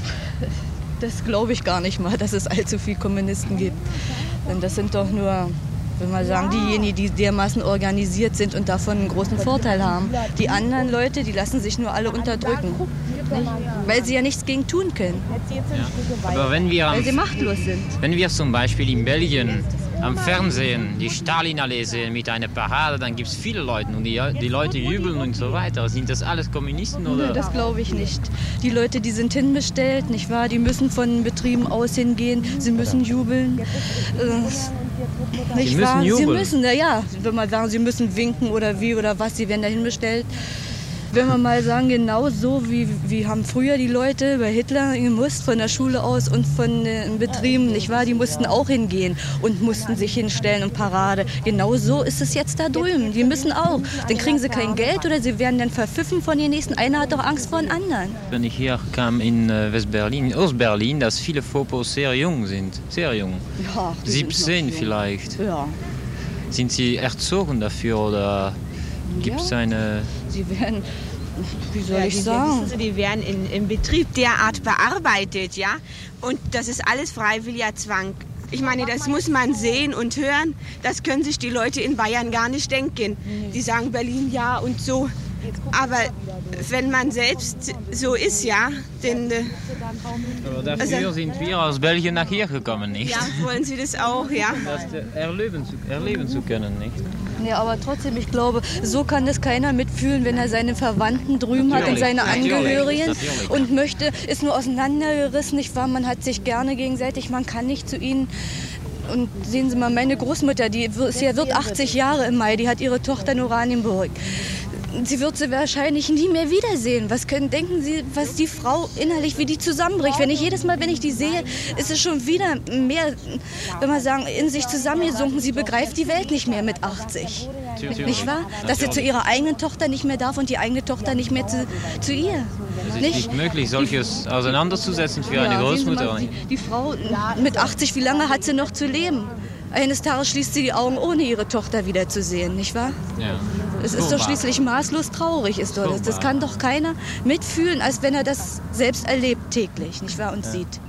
Das glaube ich gar nicht mal, dass es allzu viele Kommunisten gibt. Denn das sind doch nur, wenn wir sagen, diejenigen, die dermaßen organisiert sind und davon einen großen Vorteil haben. Die anderen Leute, die lassen sich nur alle unterdrücken. Nicht? Weil sie ja nichts gegen tun können. Ja. Aber wenn wir, weil sie machtlos sind. Wenn wir zum Beispiel in Belgien am Fernsehen die Stalinallee sehen mit einer Parade, dann gibt es viele Leute und die, die Leute jubeln und so weiter. Sind das alles Kommunisten oder? Nö, das glaube ich nicht. Die Leute, die sind hinbestellt, nicht wahr? Die müssen von Betrieben aus hingehen, sie müssen jubeln. Äh, nicht sie müssen wahr? jubeln? Sie müssen, na ja, wenn man sagen, sie müssen winken oder wie oder was, sie werden da hinbestellt. Wenn wir mal sagen, genau so wie, wie haben früher die Leute bei Hitler gemusst, von der Schule aus und von den Betrieben, nicht wahr? Die mussten auch hingehen und mussten sich hinstellen und Parade. Genau so ist es jetzt da drüben. Die müssen auch. Dann kriegen sie kein Geld oder sie werden dann verpfiffen von den Nächsten. Einer hat doch Angst vor den anderen. Wenn ich hier kam in Westberlin, in Ostberlin, dass viele Fopos sehr jung sind. Sehr jung. Ja, siebzehn vielleicht. Ja. Sind sie erzogen dafür oder gibt es ja. eine... Sie werden, wie soll ja, ich die, sagen? Sie, die werden in, im Betrieb derart bearbeitet, ja. Und das ist alles freiwilliger Zwang. Ich meine, das muss man sehen und hören. Das können sich die Leute in Bayern gar nicht denken. Die sagen Berlin ja und so. Aber wenn man selbst so ist, ja, dann... Äh, Aber dafür also, sind wir aus Belgien nach hier gekommen, nicht? Ja, wollen Sie das auch, ja? Das erleben zu, erleben zu können, nicht? Ja, aber trotzdem, ich glaube, so kann das keiner mitfühlen, wenn er seine Verwandten drüben hat und seine Angehörigen und möchte, ist nur auseinandergerissen, nicht wahr? Man hat sich gerne gegenseitig, man kann nicht zu ihnen. Und sehen Sie mal, meine Großmutter, die ist ja, wird achtzig Jahre im Mai, die hat ihre Tochter in Oranienburg. Sie wird sie wahrscheinlich nie mehr wiedersehen. Was können, denken Sie, was die Frau innerlich, wie die zusammenbricht? Wenn ich jedes Mal, wenn ich die sehe, ist es schon wieder mehr, wenn man sagen, in sich zusammengesunken. Sie begreift die Welt nicht mehr mit achtzig. Nicht wahr? Dass sie zu ihrer eigenen Tochter nicht mehr darf und die eigene Tochter nicht mehr zu, zu ihr. Es ist nicht, nicht möglich, solches auseinanderzusetzen für ja, eine Großmutter. Mal, die, die Frau mit achtzig, wie lange hat sie noch zu leben? Eines Tages schließt sie die Augen, ohne ihre Tochter wiederzusehen, nicht wahr? Ja. Es ist doch schließlich maßlos traurig, ist doch das. Das kann doch keiner mitfühlen, als wenn er das selbst erlebt täglich, nicht wahr, und ja. sieht.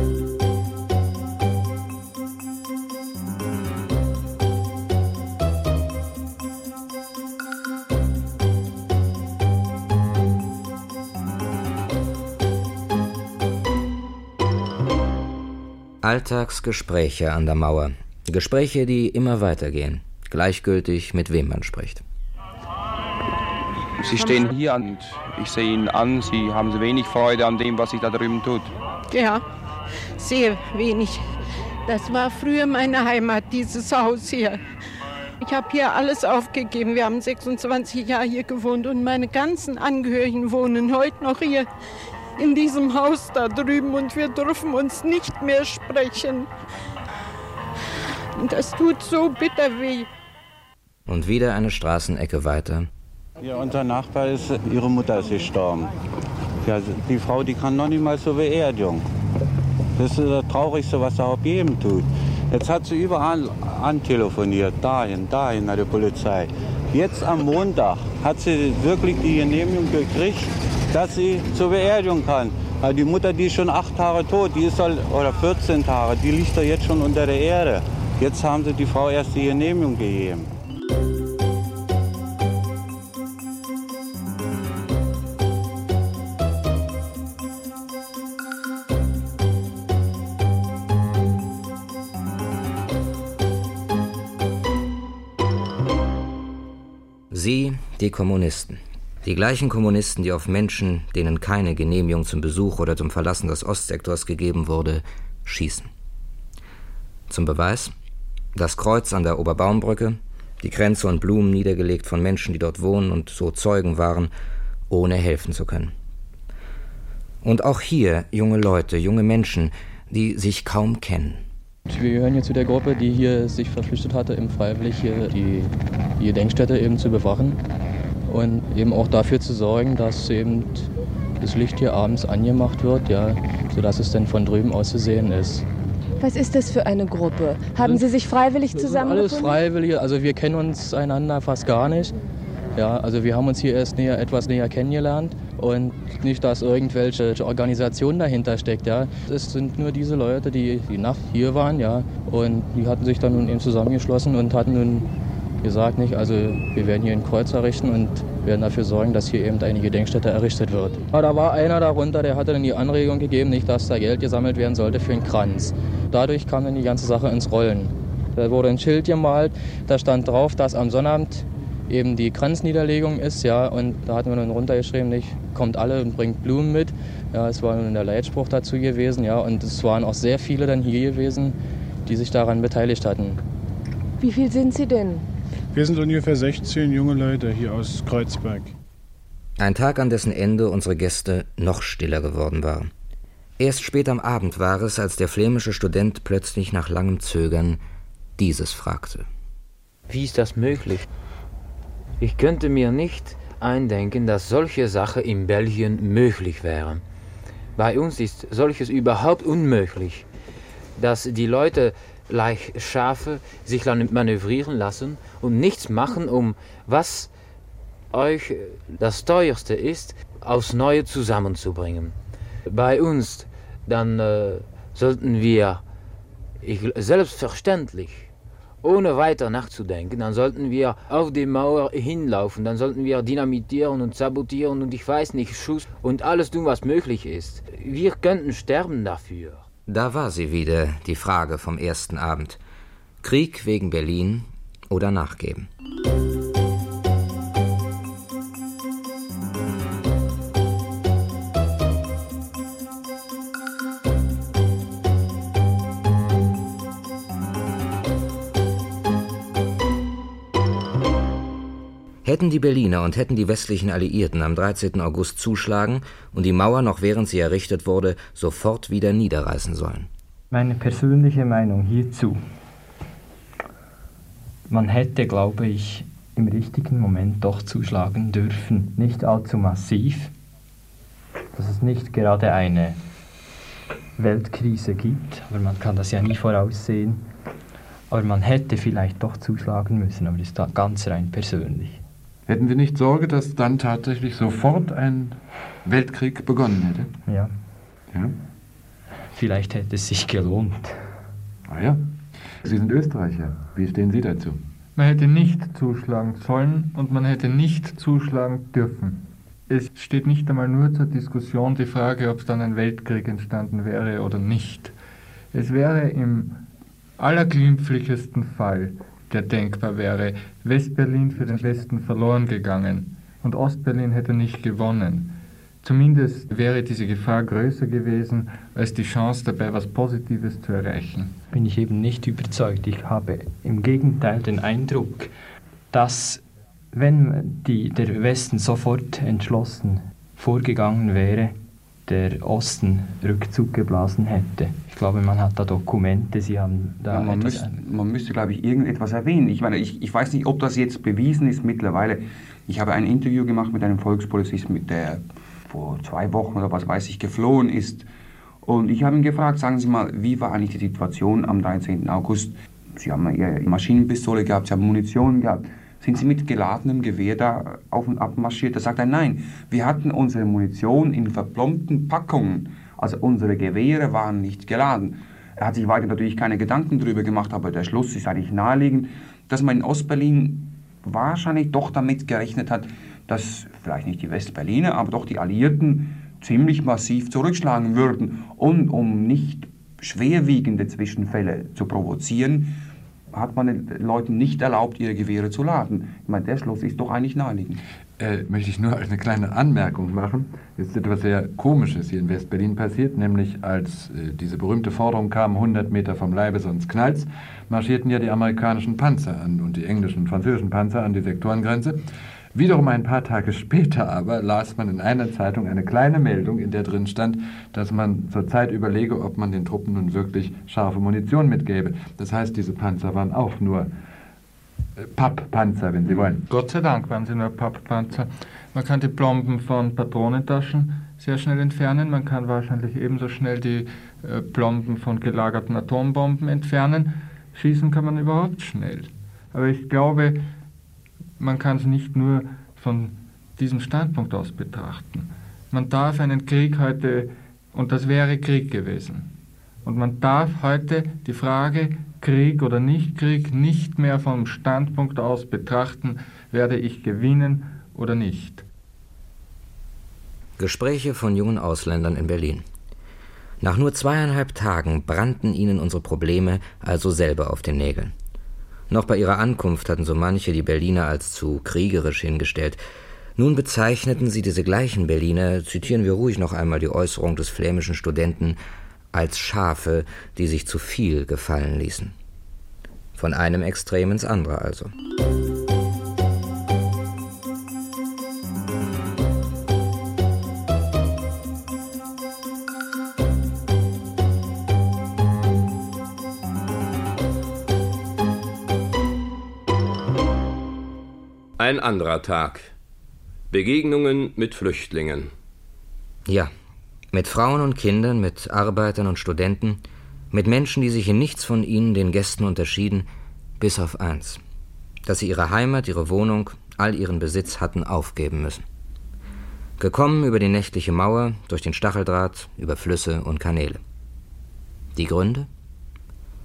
Alltagsgespräche an der Mauer. Gespräche, die immer weitergehen. Gleichgültig, mit wem man spricht. Sie stehen hier und ich sehe Ihnen an, Sie haben wenig Freude an dem, was sich da drüben tut. Ja, sehr wenig. Das war früher meine Heimat, dieses Haus hier. Ich habe hier alles aufgegeben. Wir haben sechsundzwanzig Jahre hier gewohnt und meine ganzen Angehörigen wohnen heute noch hier in diesem Haus da drüben und wir dürfen uns nicht mehr sprechen. Und das tut so bitter weh. Und wieder eine Straßenecke weiter. Ja, unser Nachbar ist, ihre Mutter ist gestorben. Ja, die Frau, die kann noch nicht mal zur Beerdigung. Das ist das Traurigste, was er auf jedem tut. Jetzt hat sie überall antelefoniert, dahin, dahin, an der Polizei. Jetzt am Montag hat sie wirklich die Genehmigung gekriegt, dass sie zur Beerdigung kann. Also die Mutter, die ist schon acht Tage tot, die ist halt, oder vierzehn Tage, die liegt doch jetzt schon unter der Erde. Jetzt haben sie die Frau erst die Genehmigung gegeben. Sie, die Kommunisten. Die gleichen Kommunisten, die auf Menschen, denen keine Genehmigung zum Besuch oder zum Verlassen des Ostsektors gegeben wurde, schießen. Zum Beweis: das Kreuz an der Oberbaumbrücke, die Kränze und Blumen niedergelegt von Menschen, die dort wohnen und so Zeugen waren, ohne helfen zu können. Und auch hier junge Leute, junge Menschen, die sich kaum kennen. Wir gehören hier zu der Gruppe, die hier sich verpflichtet hatte, eben freiwillig hier die, die Gedenkstätte eben zu bewachen und eben auch dafür zu sorgen, dass eben das Licht hier abends angemacht wird, ja, sodass es dann von drüben aus zu sehen ist. Was ist das für eine Gruppe? Haben Sie sich freiwillig zusammengefunden? Alles Freiwillige, also wir kennen uns einander fast gar nicht. Ja, also wir haben uns hier erst näher, etwas näher kennengelernt und nicht, dass irgendwelche Organisation dahinter steckt. Ja. Es sind nur diese Leute, die die Nacht hier waren, ja, und die hatten sich dann nun eben zusammengeschlossen und hatten nun gesagt, nicht, also wir werden hier ein Kreuz errichten und werden dafür sorgen, dass hier eben eine Gedenkstätte errichtet wird. Aber da war einer darunter, der hatte dann die Anregung gegeben, nicht, dass da Geld gesammelt werden sollte für einen Kranz. Dadurch kam dann die ganze Sache ins Rollen. Da wurde ein Schild gemalt, da stand drauf, dass am Sonnabend eben die Kranzniederlegung ist, ja, und da hatten wir dann runtergeschrieben, nicht, kommt alle und bringt Blumen mit. Ja, es war nun der Leitspruch dazu gewesen, ja, und es waren auch sehr viele dann hier gewesen, die sich daran beteiligt hatten. Wie viel sind Sie denn? Wir sind ungefähr sechzehn junge Leute hier aus Kreuzberg. Ein Tag, an dessen Ende unsere Gäste noch stiller geworden waren. Erst spät am Abend war es, als der flämische Student plötzlich nach langem Zögern dieses fragte. Wie ist das möglich? Ich könnte mir nicht eindenken, dass solche Sachen in Belgien möglich wären. Bei uns ist solches überhaupt unmöglich, dass die Leute leicht Schafe sich manövrieren lassen und nichts machen, um was euch das Teuerste ist, aufs Neue zusammenzubringen. Bei uns, dann äh, sollten wir ich, selbstverständlich ohne weiter nachzudenken, dann sollten wir auf die Mauer hinlaufen, dann sollten wir dynamitieren und sabotieren und ich weiß nicht, Schuss und alles tun, was möglich ist. Wir könnten sterben dafür. Da war sie wieder, die Frage vom ersten Abend. Krieg wegen Berlin oder nachgeben? Hätten die Berliner und hätten die westlichen Alliierten am dreizehnten August zuschlagen und die Mauer noch während sie errichtet wurde, sofort wieder niederreißen sollen? Meine persönliche Meinung hierzu. Man hätte, glaube ich, im richtigen Moment doch zuschlagen dürfen. Nicht allzu massiv, dass es nicht gerade eine Weltkrise gibt, aber man kann das ja nie voraussehen. Aber man hätte vielleicht doch zuschlagen müssen, aber das ist ganz rein persönlich. Hätten wir nicht Sorge, dass dann tatsächlich sofort ein Weltkrieg begonnen hätte? Ja. Ja? Vielleicht hätte es sich gelohnt. Ah ja. Sie sind Österreicher. Wie stehen Sie dazu? Man hätte nicht zuschlagen sollen und man hätte nicht zuschlagen dürfen. Es steht nicht einmal nur zur Diskussion die Frage, ob dann ein Weltkrieg entstanden wäre oder nicht. Es wäre im allerglimpflichsten Fall, der denkbar wäre, Westberlin für den Westen verloren gegangen und Ostberlin hätte nicht gewonnen. Zumindest wäre diese Gefahr größer gewesen, als die Chance dabei, was Positives zu erreichen. Bin ich eben nicht überzeugt. Ich habe im Gegenteil den Eindruck, dass wenn die, der Westen sofort entschlossen vorgegangen wäre, der Osten Rückzug geblasen hätte. Ich glaube, man hat da Dokumente, Sie haben da ja, man, müsste, man müsste, glaube ich, irgendetwas erwähnen. Ich meine, ich, ich weiß nicht, ob das jetzt bewiesen ist mittlerweile. Ich habe ein Interview gemacht mit einem Volkspolizisten, mit der vor zwei Wochen oder was weiß ich geflohen ist. Und ich habe ihn gefragt, sagen Sie mal, wie war eigentlich die Situation am dreizehnten August? Sie haben Ihre Maschinenpistole gehabt, Sie haben Munition gehabt. Sind Sie mit geladenem Gewehr da auf und ab marschiert? Da sagt er, nein, wir hatten unsere Munition in verplombten Packungen. Also unsere Gewehre waren nicht geladen. Er hat sich weiter natürlich keine Gedanken darüber gemacht, aber der Schluss ist eigentlich naheliegend, dass man in Ostberlin wahrscheinlich doch damit gerechnet hat, dass vielleicht nicht die Westberliner, aber doch die Alliierten ziemlich massiv zurückschlagen würden. Und um nicht schwerwiegende Zwischenfälle zu provozieren, hat man den Leuten nicht erlaubt, ihre Gewehre zu laden. Ich meine, der Schluss ist doch eigentlich naheliegend. Äh, möchte ich nur eine kleine Anmerkung machen. Es ist etwas sehr Komisches hier in Westberlin passiert, nämlich als äh, diese berühmte Forderung kam, hundert Meter vom Leibe, sonst knallt's, marschierten ja die amerikanischen Panzer an und die englischen und französischen Panzer an die Sektorengrenze. Wiederum ein paar Tage später aber las man in einer Zeitung eine kleine Meldung, in der drin stand, dass man zurzeit überlege, ob man den Truppen nun wirklich scharfe Munition mitgäbe. Das heißt, diese Panzer waren auch nur äh, Papppanzer, wenn Sie wollen. Gott sei Dank waren sie nur Papppanzer. Man kann die Plomben von Patronentaschen sehr schnell entfernen. Man kann wahrscheinlich ebenso schnell die äh, Plomben von gelagerten Atombomben entfernen. Schießen kann man überhaupt schnell. Aber ich glaube, man kann es nicht nur von diesem Standpunkt aus betrachten. Man darf einen Krieg heute, und das wäre Krieg gewesen, und man darf heute die Frage Krieg oder Nicht-Krieg nicht mehr vom Standpunkt aus betrachten, werde ich gewinnen oder nicht. Gespräche von jungen Ausländern in Berlin. Nach nur zweieinhalb Tagen brannten ihnen unsere Probleme also selber auf den Nägeln. Noch bei ihrer Ankunft hatten so manche die Berliner als zu kriegerisch hingestellt. Nun bezeichneten sie diese gleichen Berliner, zitieren wir ruhig noch einmal die Äußerung des flämischen Studenten, als Schafe, die sich zu viel gefallen ließen. Von einem Extrem ins andere also. Ein anderer Tag. Begegnungen mit Flüchtlingen. Ja, mit Frauen und Kindern, mit Arbeitern und Studenten, mit Menschen, die sich in nichts von ihnen, den Gästen, unterschieden, bis auf eins: dass sie ihre Heimat, ihre Wohnung, all ihren Besitz hatten aufgeben müssen. Gekommen über die nächtliche Mauer, durch den Stacheldraht, über Flüsse und Kanäle. Die Gründe?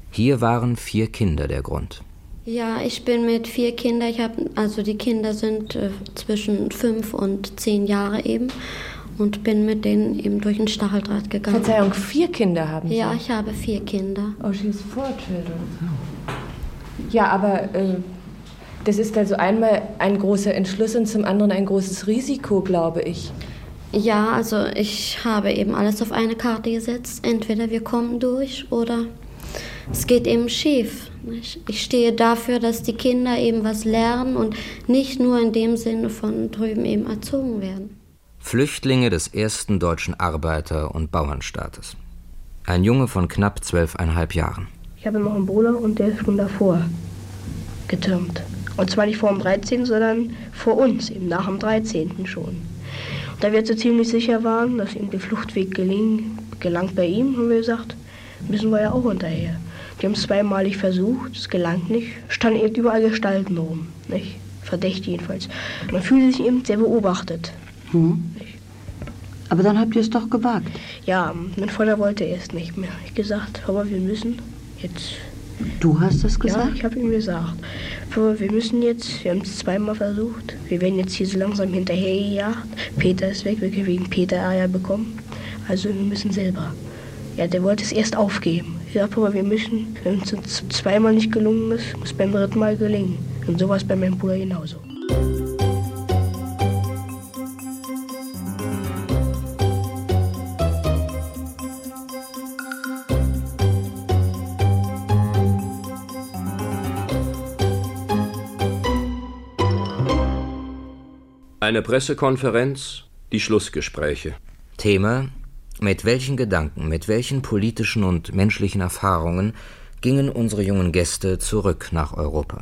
Hier waren vier Kinder der Grund. Ja, ich bin mit vier Kindern, ich habe, also die Kinder sind äh, zwischen fünf und zehn Jahre eben und bin mit denen eben durch den Stacheldraht gegangen. Verzeihung, vier Kinder haben Sie? Ja, ich habe vier Kinder. Oh, she's four children. Ja, aber äh, das ist also einmal ein großer Entschluss und zum anderen ein großes Risiko, glaube ich. Ja, also ich habe eben alles auf eine Karte gesetzt. Entweder wir kommen durch oder es geht eben schief. Ich stehe dafür, dass die Kinder eben was lernen und nicht nur in dem Sinne von drüben eben erzogen werden. Flüchtlinge des ersten deutschen Arbeiter- und Bauernstaates. Ein Junge von knapp zwölfeinhalb Jahren. Ich habe noch einen Bruder und der ist schon davor getürmt. Und zwar nicht vor dem dreizehnten, sondern vor uns, eben nach dem dreizehnten schon. Und da wir so ziemlich sicher waren, dass ihm der Fluchtweg geling, gelangt bei ihm, haben wir gesagt, müssen wir ja auch hinterher. Die haben es zweimalig versucht, es gelang nicht, standen eben überall Gestalten rum, nicht? Verdächtig jedenfalls. Man fühlte sich eben sehr beobachtet. Hm. Aber dann habt ihr es doch gewagt. Ja, mein Vater wollte erst nicht mehr. Ich gesagt, aber wir müssen jetzt... Du hast das gesagt? Ja, ich habe ihm gesagt. Aber wir müssen jetzt, wir haben es zweimal versucht, wir werden jetzt hier so langsam hinterhergejagt. Peter ist weg, wir können wegen Peter Eier bekommen. Also wir müssen selber. Ja, der wollte es erst aufgeben. Ich sagte, aber wir müssen, wenn es uns zweimal nicht gelungen ist, muss es beim dritten Mal gelingen. Und so war es bei meinem Bruder genauso. Eine Pressekonferenz, die Schlussgespräche. Thema: Mit welchen Gedanken, mit welchen politischen und menschlichen Erfahrungen gingen unsere jungen Gäste zurück nach Europa?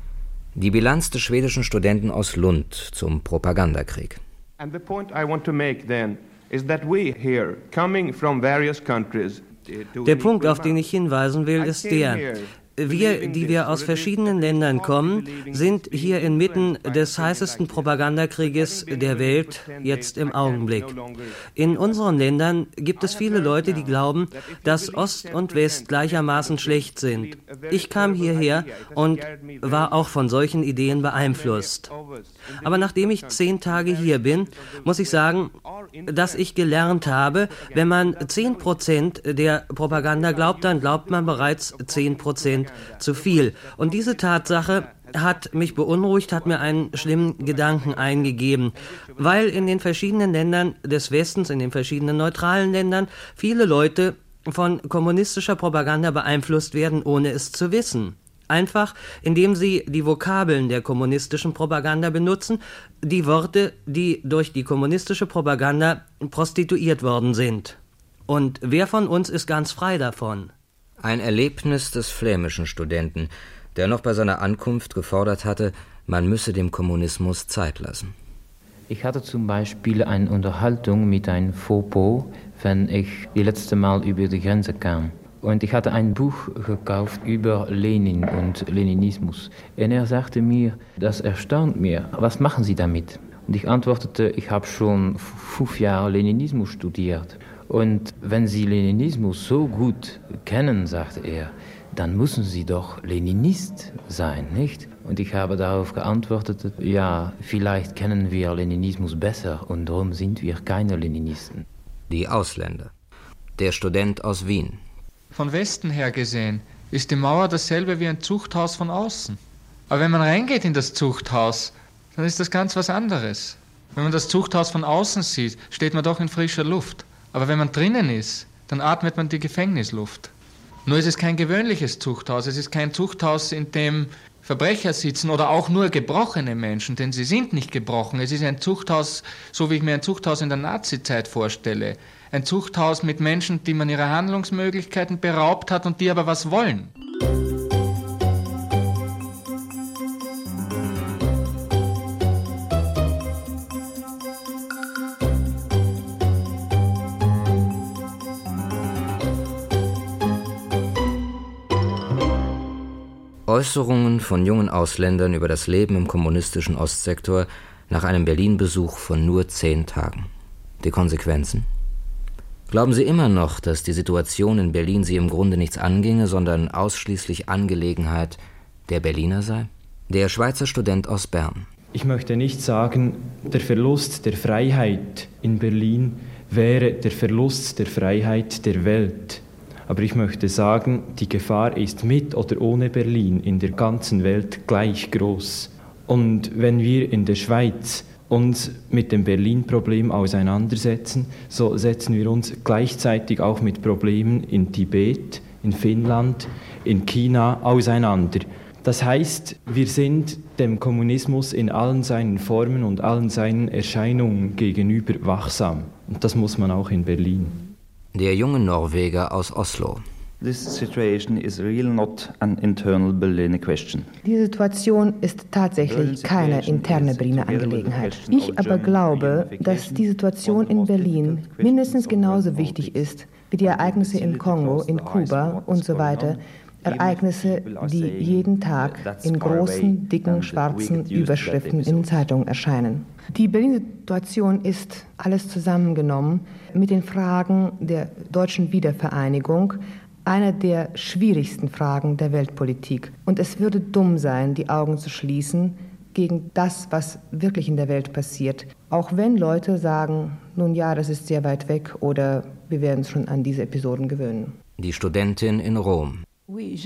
Die Bilanz des schwedischen Studenten aus Lund zum Propagandakrieg. And the point I want to make then is that we here, coming from various countries, der Punkt, auf den ich hinweisen will, ist der: Wir, die wir aus verschiedenen Ländern kommen, sind hier inmitten des heißesten Propagandakrieges der Welt jetzt im Augenblick. In unseren Ländern gibt es viele Leute, die glauben, dass Ost und West gleichermaßen schlecht sind. Ich kam hierher und war auch von solchen Ideen beeinflusst. Aber nachdem ich zehn Tage hier bin, muss ich sagen, dass ich gelernt habe, wenn man zehn Prozent der Propaganda glaubt, dann glaubt man bereits zehn Prozent zu viel. Und diese Tatsache hat mich beunruhigt, hat mir einen schlimmen Gedanken eingegeben, weil in den verschiedenen Ländern des Westens, in den verschiedenen neutralen Ländern, viele Leute von kommunistischer Propaganda beeinflusst werden, ohne es zu wissen. Einfach, indem sie die Vokabeln der kommunistischen Propaganda benutzen, die Worte, die durch die kommunistische Propaganda prostituiert worden sind. Und wer von uns ist ganz frei davon? Ein Erlebnis des flämischen Studenten, der noch bei seiner Ankunft gefordert hatte, man müsse dem Kommunismus Zeit lassen. Ich hatte zum Beispiel eine Unterhaltung mit einem Fauxpas, wenn ich die letzte Mal über die Grenze kam. Und ich hatte ein Buch gekauft über Lenin und Leninismus. Und er sagte mir, das erstaunt mir, was machen Sie damit? Und ich antwortete, ich habe schon fünf Jahre Leninismus studiert. Und wenn Sie Leninismus so gut kennen, sagte er, dann müssen Sie doch Leninist sein, nicht? Und ich habe darauf geantwortet, ja, vielleicht kennen wir Leninismus besser und darum sind wir keine Leninisten. Die Ausländer. Der Student aus Wien. Von Westen her gesehen ist die Mauer dasselbe wie ein Zuchthaus von außen. Aber wenn man reingeht in das Zuchthaus, dann ist das ganz was anderes. Wenn man das Zuchthaus von außen sieht, steht man doch in frischer Luft. Aber wenn man drinnen ist, dann atmet man die Gefängnisluft. Nur ist es kein gewöhnliches Zuchthaus, es ist kein Zuchthaus, in dem Verbrecher sitzen oder auch nur gebrochene Menschen, denn sie sind nicht gebrochen. Es ist ein Zuchthaus, so wie ich mir ein Zuchthaus in der Nazizeit vorstelle. Ein Zuchthaus mit Menschen, die man ihrer Handlungsmöglichkeiten beraubt hat und die aber was wollen. Äußerungen von jungen Ausländern über das Leben im kommunistischen Ostsektor nach einem Berlin-Besuch von nur zehn Tagen. Die Konsequenzen? Glauben Sie immer noch, dass die Situation in Berlin Sie im Grunde nichts anginge, sondern ausschließlich Angelegenheit der Berliner sei? Der Schweizer Student aus Bern. Ich möchte nicht sagen, der Verlust der Freiheit in Berlin wäre der Verlust der Freiheit der Welt. Aber ich möchte sagen, die Gefahr ist mit oder ohne Berlin in der ganzen Welt gleich groß. Und wenn wir in der Schweiz uns mit dem Berlin-Problem auseinandersetzen, so setzen wir uns gleichzeitig auch mit Problemen in Tibet, in Finnland, in China auseinander. Das heißt, wir sind dem Kommunismus in allen seinen Formen und allen seinen Erscheinungen gegenüber wachsam. Und das muss man auch in Berlin. Der junge Norweger aus Oslo. This situation is really not an internal Berliner question. Die Situation ist tatsächlich keine interne Berliner Angelegenheit. Ich aber glaube, dass die Situation in Berlin mindestens genauso wichtig ist wie die Ereignisse im Kongo, in Kuba und so weiter. Ereignisse, die jeden Tag in großen, dicken, schwarzen Überschriften in Zeitungen erscheinen. Die Berlin-Situation ist alles zusammengenommen mit den Fragen der deutschen Wiedervereinigung, eine der schwierigsten Fragen der Weltpolitik. Und es würde dumm sein, die Augen zu schließen gegen das, was wirklich in der Welt passiert. Auch wenn Leute sagen, nun ja, das ist sehr weit weg oder wir werden uns schon an diese Episoden gewöhnen. Die Studentin in Rom. Ich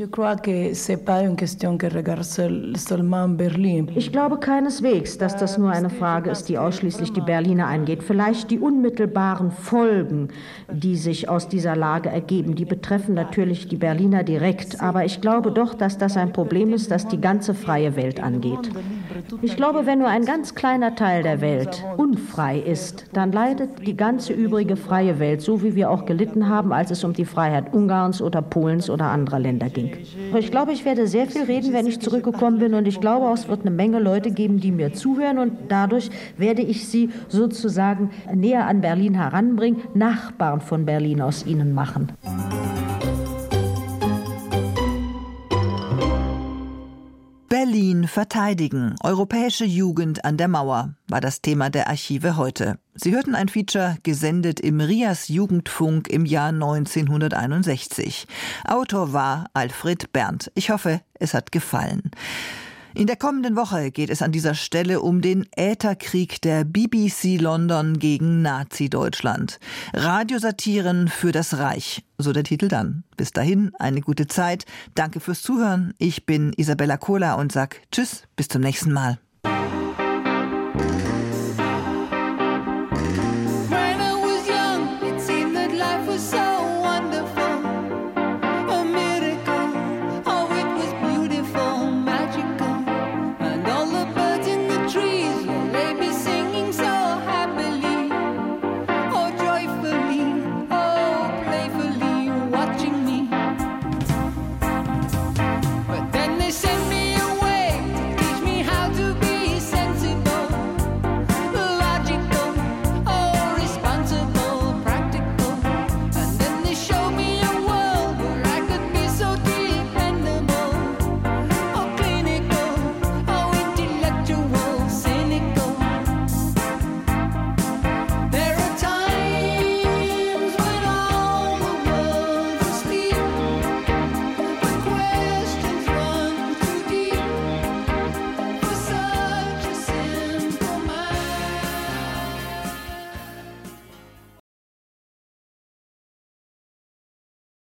glaube keineswegs, dass das nur eine Frage ist, die ausschließlich die Berliner angeht. Vielleicht die unmittelbaren Folgen, die sich aus dieser Lage ergeben, die betreffen natürlich die Berliner direkt. Aber ich glaube doch, dass das ein Problem ist, das die ganze freie Welt angeht. Ich glaube, wenn nur ein ganz kleiner Teil der Welt unfrei ist, dann leidet die ganze übrige freie Welt, so wie wir auch gelitten haben, als es um die Freiheit Ungarns oder Polens oder anderer Länder ging. Ich glaube, ich werde sehr viel reden, wenn ich zurückgekommen bin, und ich glaube, es wird eine Menge Leute geben, die mir zuhören, und dadurch werde ich sie sozusagen näher an Berlin heranbringen, Nachbarn von Berlin aus ihnen machen. Berlin verteidigen. Europäische Jugend an der Mauer war das Thema der Archive heute. Sie hörten ein Feature, gesendet im Rias Jugendfunk im Jahr neunzehnhunderteinundsechzig. Autor war Alfred Berndt. Ich hoffe, es hat gefallen. In der kommenden Woche geht es an dieser Stelle um den Ätherkrieg der B B C London gegen Nazi-Deutschland. Radiosatiren für das Reich, so der Titel dann. Bis dahin eine gute Zeit. Danke fürs Zuhören. Ich bin Isabella Kohler und sag Tschüss, bis zum nächsten Mal.